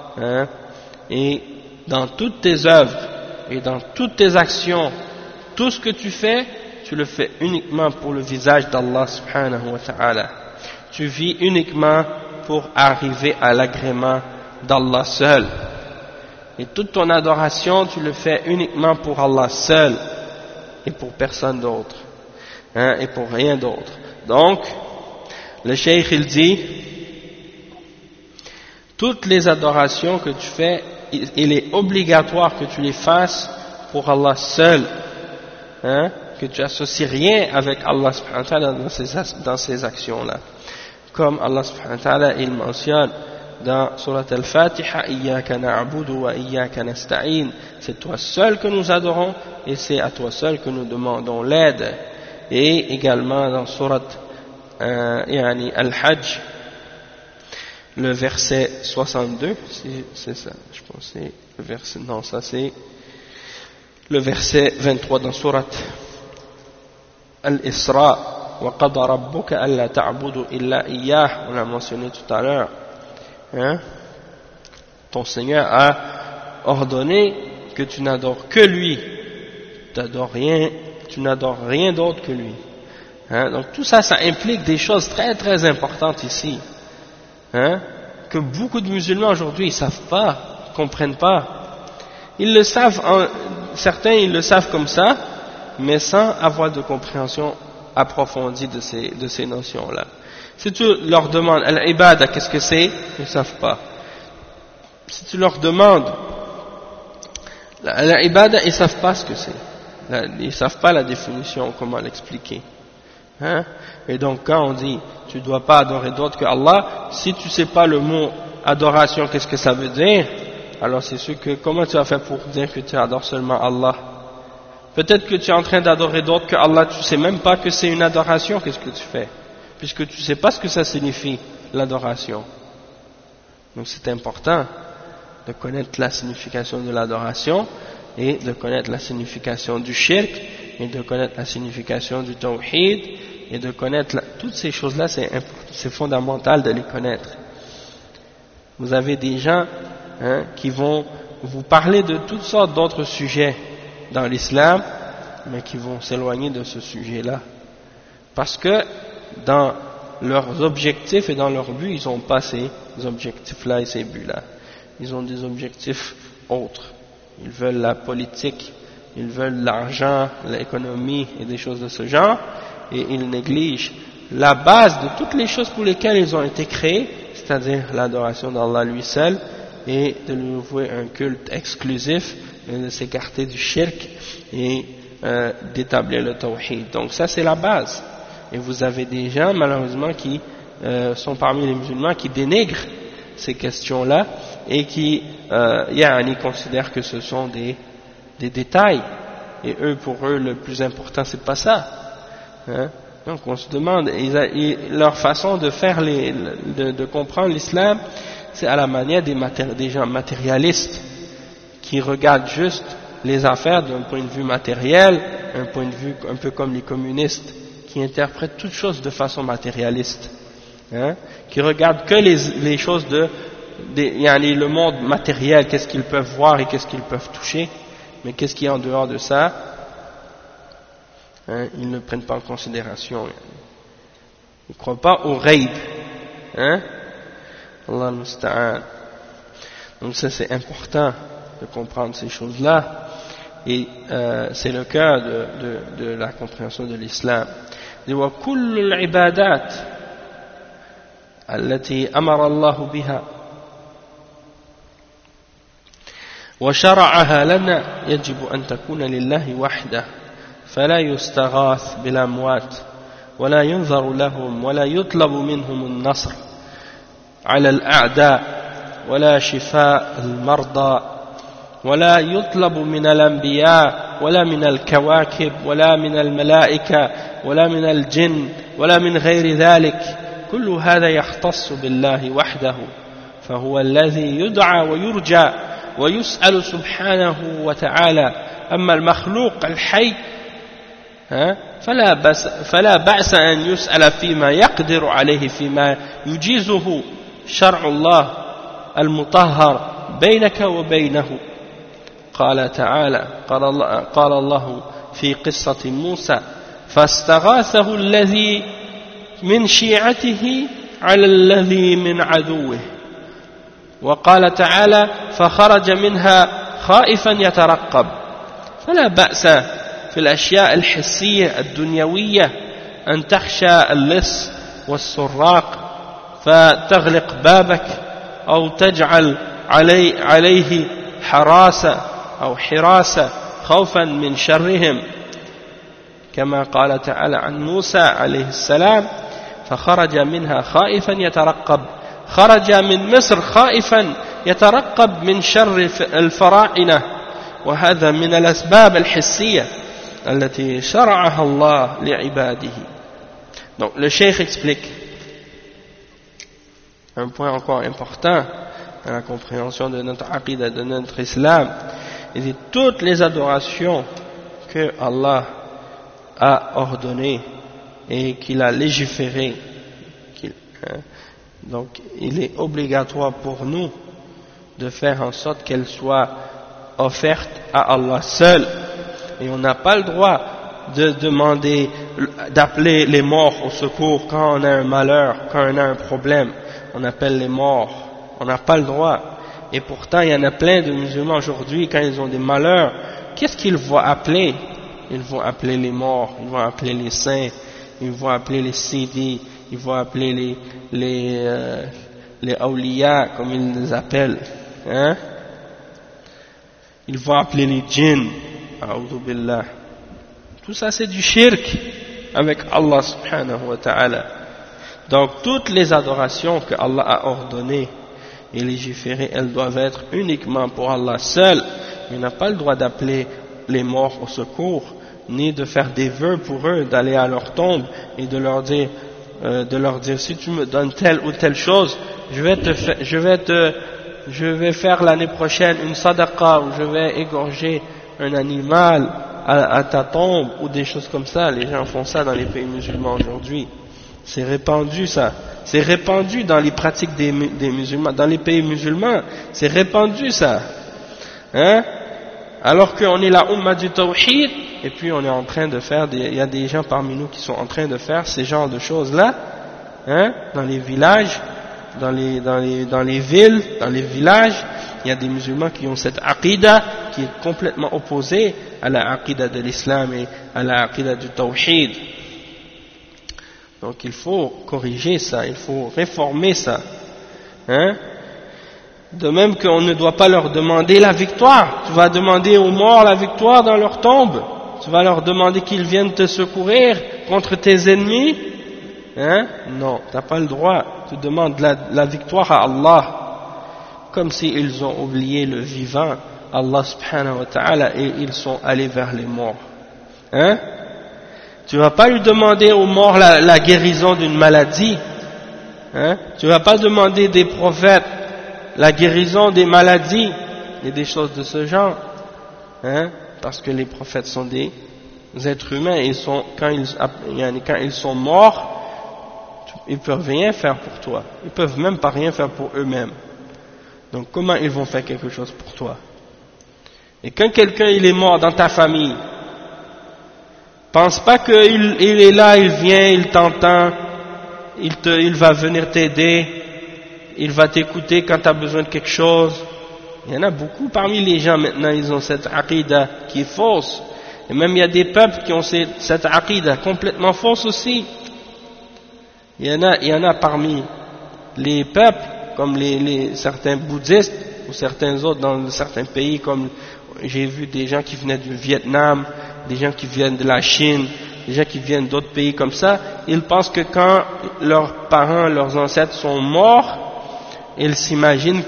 et dans toutes tes œuvres et dans toutes tes actions, tout ce que tu fais, tu le fais uniquement pour le visage d'Allah subhanahu wa ta'ala. Tu vis uniquement pour arriver à l'agrément d'Allah seul. Et toute ton adoration, tu le fais uniquement pour Allah seul et pour personne d'autre, et pour rien d'autre. Donc, le cheikh il dit, toutes les adorations que tu fais, il est obligatoire que tu les fasses pour Allah seul, que tu associes rien avec Allah subhanahu wa ta'ala dans ces actions-là. Comme Allah subhanahu wa ta'ala il mentionne dans Surat Al-Fatiha, Iyyaka na'budu wa iyyaka nasta'in, c'est toi seul que nous adorons et c'est à toi seul que nous demandons l'aide. Et également dans Surat Al-Hajj, le verset 62, c'est ça, je pense c'est le verset, non ça c'est le verset 23 dans Surat al-Isra wa qada rabbuka alla ta'budu illa iyyah, on l'a mentionné tout à l'heure, hein? Ton Seigneur a ordonné que tu n'adores que lui, tu n'adores rien d'autre que lui, hein? Donc tout ça, ça implique des choses très très importantes ici, hein? Que beaucoup de musulmans aujourd'hui ils savent pas, comprennent pas. Ils le savent, certains ils le savent comme ça, mais sans avoir de compréhension approfondie de ces notions-là. Si tu leur demandes al-ibada, qu'est-ce que c'est, ils ne savent pas. Si tu leur demandes al-ibada, ils ne savent pas ce que c'est. Ils ne savent pas la définition, comment l'expliquer. Hein? Et donc quand on dit tu ne dois pas adorer d'autre que Allah, si tu ne sais pas le mot adoration, qu'est-ce que ça veut dire, alors c'est sûr que comment tu vas faire pour dire que tu adores seulement Allah? Peut-être que tu es en train d'adorer d'autres que Allah, tu ne sais même pas que c'est une adoration, qu'est-ce que tu fais? Puisque tu ne sais pas ce que ça signifie, l'adoration. Donc c'est important de connaître la signification de l'adoration et de connaître la signification du shirk et de connaître la signification du tawhid et de connaître toutes ces choses-là, c'est fondamental de les connaître. Vous avez des gens qui vont vous parler de toutes sortes d'autres sujets dans l'islam, mais qui vont s'éloigner de ce sujet-là. Parce que dans leurs objectifs et dans leurs buts, ils n'ont pas ces objectifs-là et ces buts-là. Ils ont des objectifs autres. Ils veulent la politique, ils veulent l'argent, l'économie et des choses de ce genre, et ils négligent la base de toutes les choses pour lesquelles ils ont été créés, c'est-à-dire l'adoration d'Allah lui seul, et de lui vouer un culte exclusif, et de s'écarter du shirk et d'établir le tawhid. Donc ça c'est la base. Et vous avez des gens malheureusement qui sont parmi les musulmans qui dénigrent ces questions-là et qui considèrent que ce sont des détails. Et pour eux le plus important c'est pas ça. Hein? Donc on se demande, leur façon de faire de comprendre l'islam, c'est à la manière des gens matérialistes qui regardent juste les affaires d'un point de vue matériel, un point de vue un peu comme les communistes, qui interprètent toutes choses de façon matérialiste, hein, qui regardent que les choses le monde matériel, qu'est-ce qu'ils peuvent voir et qu'est-ce qu'ils peuvent toucher, mais qu'est-ce qui est en dehors de ça, hein, ils ne prennent pas en considération. Ils ne croient pas au ghaib, hein, Allah musta'an. Donc ça c'est important de comprendre ces choses-là, et c'est le cœur de la compréhension de l'islam. وكل العبادات التي أمر الله بها وشرعها لنا يجب أن تكون لله وحده، فلا يستغاث بالأموات ولا ينظر لهم ولا يطلب منهم النصر على الأعداء ولا شفاء المرضى ولا يطلب من الأنبياء ولا من الكواكب ولا من الملائكة ولا من الجن ولا من غير ذلك. كل هذا يختص بالله وحده، فهو الذي يدعى ويرجى ويسأل سبحانه وتعالى. أما المخلوق الحي فلا بأس أن يسأل فيما يقدر عليه، فيما يجيزه شرع الله المطهر بينك وبينه. قال تعالى، قال الله في قصة موسى: فاستغاثه الذي من شيعته على الذي من عدوه. وقال تعالى: فخرج منها خائفا يترقب. فلا بأس في الأشياء الحسية الدنيوية أن تخشى اللص والسراق فتغلق بابك أو تجعل عليه حراسة أو حراسة خوفا من شرهم، كما قال تعالى عن موسى عليه السلام: فخرج منها خائفا يترقب. خرج من مصر خائفا يترقب من شر الفراعنة، وهذا من الأسباب الحسية التي شرعها الله لعباده. Donc le cheikh explique un point encore important dans la compréhension de notre aqidah, de notre islam. Il dit toutes les adorations que Allah a ordonné et qu'il a légiféré. Donc il est obligatoire pour nous de faire en sorte qu'elle soit offerte à Allah seul, et on n'a pas le droit de demander, d'appeler les morts au secours quand on a un malheur, quand on a un problème. On appelle les morts, on n'a pas le droit. Et pourtant il y en a plein de musulmans aujourd'hui, quand ils ont des malheurs, qu'est-ce qu'ils vont appeler? Ils vont appeler les morts, ils vont appeler les saints, ils vont appeler les sidi, ils vont appeler les awliya, comme ils les appellent, hein? Ils vont appeler les djinns, a'udhu billah. Tout ça c'est du shirk avec Allah subhanahu wa ta'ala. Donc toutes les adorations que Allah a ordonnées et légiférées, elles doivent être uniquement pour Allah seul. Il n'a pas le droit d'appeler les morts au secours, ni de faire des vœux pour eux, d'aller à leur tombe et de leur dire si tu me donnes telle ou telle chose, je vais faire l'année prochaine une sadaqa, ou je vais égorger un animal à ta tombe, ou des choses comme ça. Les gens font ça dans les pays musulmans aujourd'hui. C'est répandu ça. C'est répandu dans les pratiques des musulmans. Dans les pays musulmans, c'est répandu ça. Hein? Alors qu'on est la Ummah du Tawhid, et puis on est en train de faire, il y a des gens parmi nous qui sont en train de faire ces genres de choses-là, hein? Dans les villages, dans les villes, dans les villages, il y a des musulmans qui ont cette aqida qui est complètement opposée à la aqida de l'islam et à la aqida du Tawhid. Donc il faut corriger ça, il faut réformer ça, hein? De même qu'on ne doit pas leur demander la victoire. Tu vas demander aux morts la victoire dans leur tombe. Tu vas leur demander qu'ils viennent te secourir contre tes ennemis. Hein? Non, tu n'as pas le droit. Tu demandes la victoire à Allah. Comme s'ils ont oublié le vivant, Allah subhanahu wa ta'ala, et ils sont allés vers les morts. Hein? Tu ne vas pas lui demander aux morts la guérison d'une maladie. Hein? Tu ne vas pas demander des prophètes la guérison des maladies et des choses de ce genre, hein? Parce que les prophètes sont des êtres humains, et quand ils sont morts, ils peuvent rien faire pour toi, ils peuvent même pas rien faire pour eux-mêmes. Donc comment ils vont faire quelque chose pour toi? Et quand quelqu'un il est mort dans ta famille, pense pas qu'il est là, il vient, il t'entend, il va venir t'aider, il va t'écouter quand tu as besoin de quelque chose. Il y en a beaucoup parmi les gens maintenant, ils ont cette aqida qui est fausse. Et même il y a des peuples qui ont cette aqida complètement fausse aussi. Il y en a parmi les peuples, comme certains bouddhistes ou certains autres dans certains pays, comme j'ai vu des gens qui venaient du Vietnam, des gens qui viennent de la Chine, des gens qui viennent d'autres pays comme ça. Ils pensent que quand leurs parents, leurs ancêtres sont morts, ils s'imaginent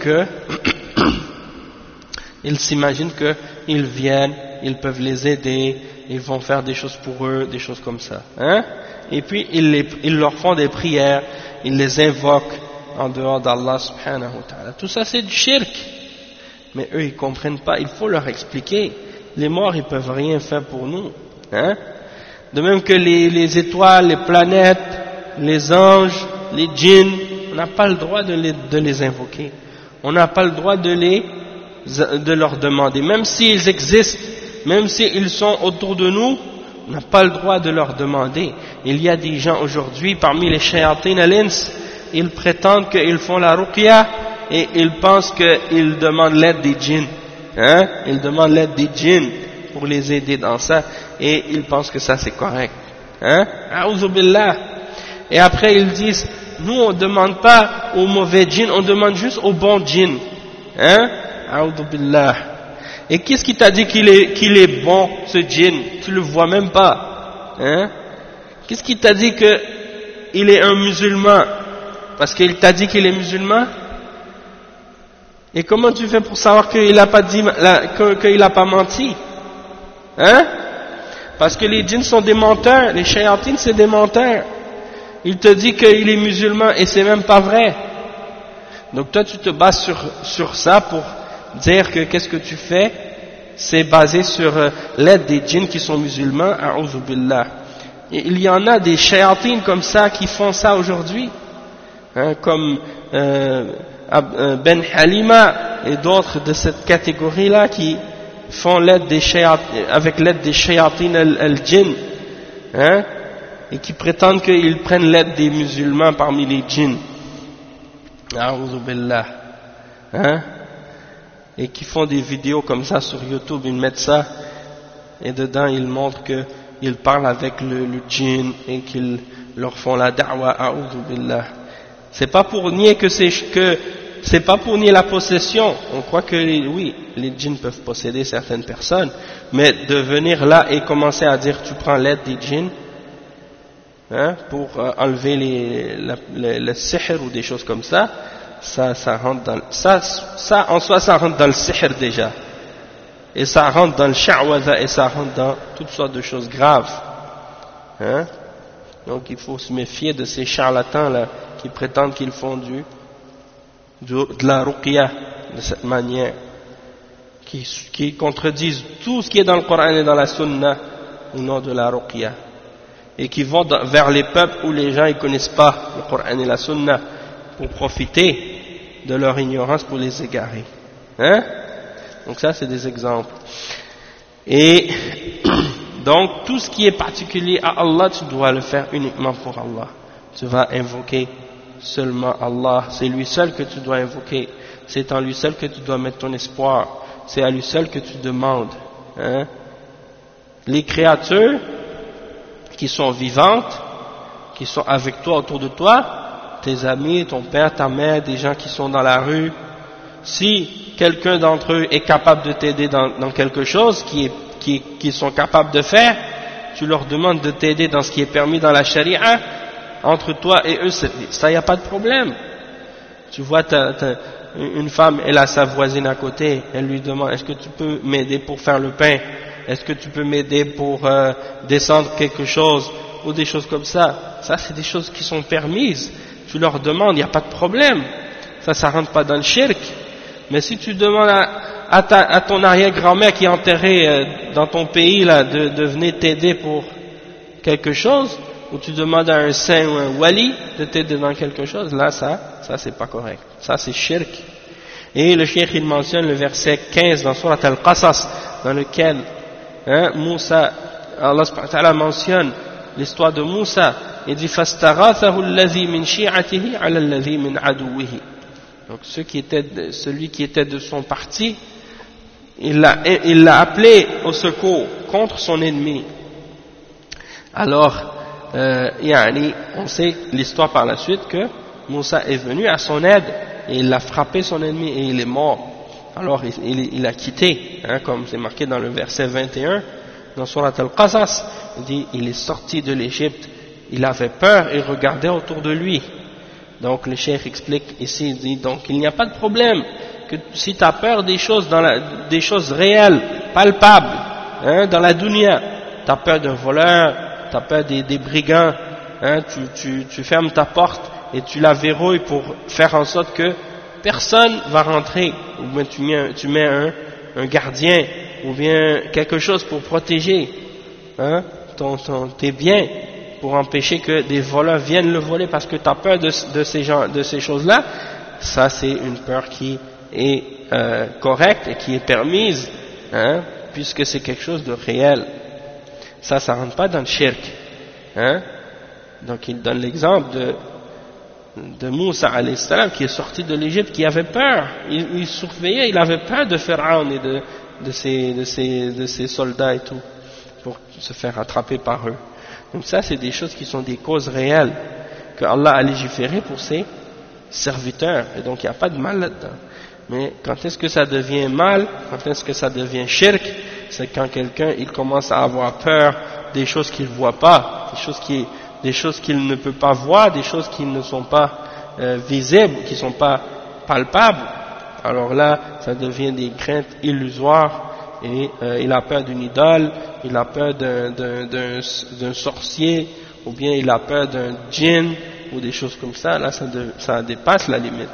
qu'ils viennent, ils peuvent les aider, ils vont faire des choses pour eux, des choses comme ça, hein? Et puis ils leur font des prières, ils les invoquent en dehors d'Allah subhanahu wa ta'ala. Tout ça c'est du shirk, mais eux ils comprennent pas. Il faut leur expliquer. Les morts ils peuvent rien faire pour nous, hein? De même que les étoiles, les planètes, les anges, les djinns, on n'a pas le droit de les invoquer. On n'a pas le droit de leur demander. Même s'ils existent, même s'ils sont autour de nous, on n'a pas le droit de leur demander. Il y a des gens aujourd'hui, parmi les shayatin al-ins, ils prétendent qu'ils font la ruqya et ils pensent qu'ils demandent l'aide des djinns. Hein? Ils demandent l'aide des djinns pour les aider dans ça, et ils pensent que ça c'est correct. Hein? A'udhu billah. Et après ils disent, nous on ne demande pas aux mauvais djinns, on demande juste aux bons djinns. Hein? A'udhu billah. Et qu'est-ce qui t'a dit qu'il est bon, ce djinn? Tu le vois même pas. Hein? Qu'est-ce qui t'a dit qu'il est un musulman? Parce qu'il t'a dit qu'il est musulman? Et comment tu fais pour savoir qu'il n'a pas dit, qu'il n'a pas menti? Hein? Parce que les djinns sont des menteurs, les shayatines c'est des menteurs. Il te dit qu'il est musulman et c'est même pas vrai. Donc toi tu te bases sur ça pour dire que qu'est-ce que tu fais, c'est basé sur l'aide des djinns qui sont musulmans, a'udhu billah. il y en a des shayatines comme ça qui font ça aujourd'hui, hein, comme Ben Halima et d'autres de cette catégorie-là qui font avec l'aide des shayatines al-jinn, hein, et qui prétendent qu'ils prennent l'aide des musulmans parmi les djinns. A'udhu billah. Hein, et qui font des vidéos comme ça sur YouTube, ils mettent ça, et dedans ils montrent qu'ils parlent avec le djinn et qu'ils leur font la da'wa. A'udhu billah. C'est pas pour nier c'est pas pour nier la possession. On croit que oui, les djinns peuvent posséder certaines personnes, mais de venir là et commencer à dire tu prends l'aide des djinns, hein, pour enlever le sihr ou des choses comme ça, ça rentre dans ça en soi ça rentre dans le sihr déjà, et ça rentre dans le sha'waza, et ça rentre dans toutes sortes de choses graves, hein. Donc il faut se méfier de ces charlatans là qui prétendent qu'ils font de la ruqya de cette manière, qui contredisent tout ce qui est dans le Coran et dans la Sunna au nom de la ruqya, et qui vont vers les peuples où les gens ne connaissent pas le Coran et la Sunna pour profiter de leur ignorance pour les égarer, hein. Donc ça c'est des exemples. Et donc tout ce qui est particulier à Allah, tu dois le faire uniquement pour Allah. Tu vas invoquer seulement Allah, c'est lui seul que tu dois invoquer, c'est en lui seul que tu dois mettre ton espoir, c'est à lui seul que tu demandes, hein. Les créatures qui sont vivantes, qui sont avec toi, autour de toi, tes amis, ton père, ta mère, des gens qui sont dans la rue, si quelqu'un d'entre eux est capable de t'aider dans quelque chose qu'ils sont capables de faire, tu leur demandes de t'aider dans ce qui est permis dans la charia, entre toi et eux, ça y a pas de problème. Tu vois, une femme, elle a sa voisine à côté, elle lui demande, est-ce que tu peux m'aider pour faire le pain? Est-ce que tu peux m'aider pour descendre quelque chose? Ou des choses comme ça. Ça, c'est des choses qui sont permises. Tu leur demandes, il n'y a pas de problème. Ça rentre pas dans le shirk. Mais si tu demandes à ton arrière-grand-mère qui est enterrée dans ton pays là, de venir t'aider pour quelque chose, ou tu demandes à un saint ou un wali de t'aider dans quelque chose, là, ça c'est pas correct. Ça, c'est shirk. Et le cheikh, il mentionne le verset 15 dans Surat Al-Qasas, dans lequel Moussa, Allah subhanahu wa ta'ala mentionne l'histoire de Moussa, il dit فَاسْتَغَاثَهُ الَّذِي مِنْ شِيعَتِهِ عَلَى الَّذِي مِنْ عَدُوِّهِ. Donc celui qui était de son parti, il l'a appelé au secours contre son ennemi. Alors, on sait l'histoire par la suite que Moussa est venu à son aide et il a frappé son ennemi et il est mort. Alors il a quitté, hein, comme c'est marqué dans le verset 21 dans Surat Al-Qasas, il dit il est sorti de l'Égypte, il avait peur et regardait autour de lui. Donc le cheikh explique ici, il dit donc il n'y a pas de problème que si tu as peur des choses des choses réelles, palpables, hein, dans la dunya, tu as peur d'un voleur, tu as peur des brigands, hein, tu fermes ta porte et tu la verrouilles pour faire en sorte que personne va rentrer, ou bien tu mets un gardien, ou bien quelque chose pour protéger, hein, tes biens, pour empêcher que des voleurs viennent le voler parce que tu as peur de ces choses-là. Ça c'est une peur qui est correcte et qui est permise, hein, puisque c'est quelque chose de réel. Ça rentre pas dans le shirk, hein. Donc il donne l'exemple de Moussa alayhi salam qui est sorti de l'Égypte, qui avait peur, il surveillait, il avait peur de Pharaon et de ses soldats et tout, pour se faire attraper par eux. Donc ça c'est des choses qui sont des causes réelles que Allah a légiféré pour ses serviteurs, et donc il n'y a pas de mal là-dedans. Mais quand est-ce que ça devient mal, quand est-ce que ça devient shirk, c'est quand quelqu'un il commence à avoir peur des choses qu'il ne voit pas, des choses qu'il ne peut pas voir, des choses qui ne sont pas visibles, qui ne sont pas palpables. Alors là, ça devient des craintes illusoires, et il a peur d'une idole, il a peur d'un sorcier, ou bien il a peur d'un djinn, ou des choses comme ça. Là, ça dépasse la limite.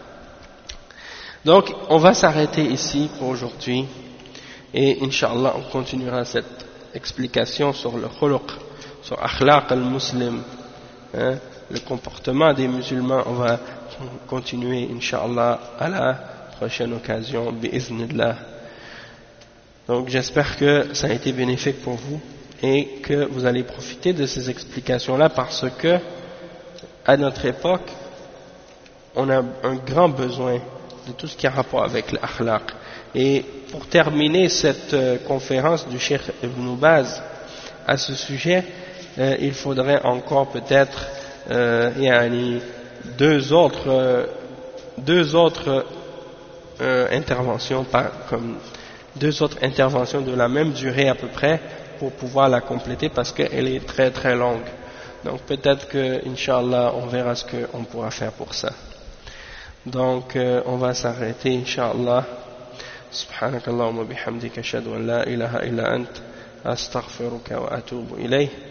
Donc, on va s'arrêter ici pour aujourd'hui, et Inch'Allah, on continuera cette explication sur le khuluq sur akhlaq al-muslim, hein, le comportement des musulmans. On va continuer, Inch'Allah, à la prochaine occasion, bi'iznillah. Donc j'espère que ça a été bénéfique pour vous et que vous allez profiter de ces explications-là, parce que à notre époque, on a un grand besoin de tout ce qui a rapport avec l'akhlaq. Et pour terminer cette conférence du Cheikh Ibn Baz à ce sujet, il faudrait encore peut-être deux autres interventions, deux autres interventions de la même durée à peu près, pour pouvoir la compléter, parce qu'elle est très très longue. Donc peut-être que, Inch'Allah, on verra ce qu'on pourra faire pour ça. Donc on va s'arrêter, Inch'Allah. Subhanakallahumma bihamdika ashhadu an la ilaha illa ant astaghfiruka wa atubu ilayh.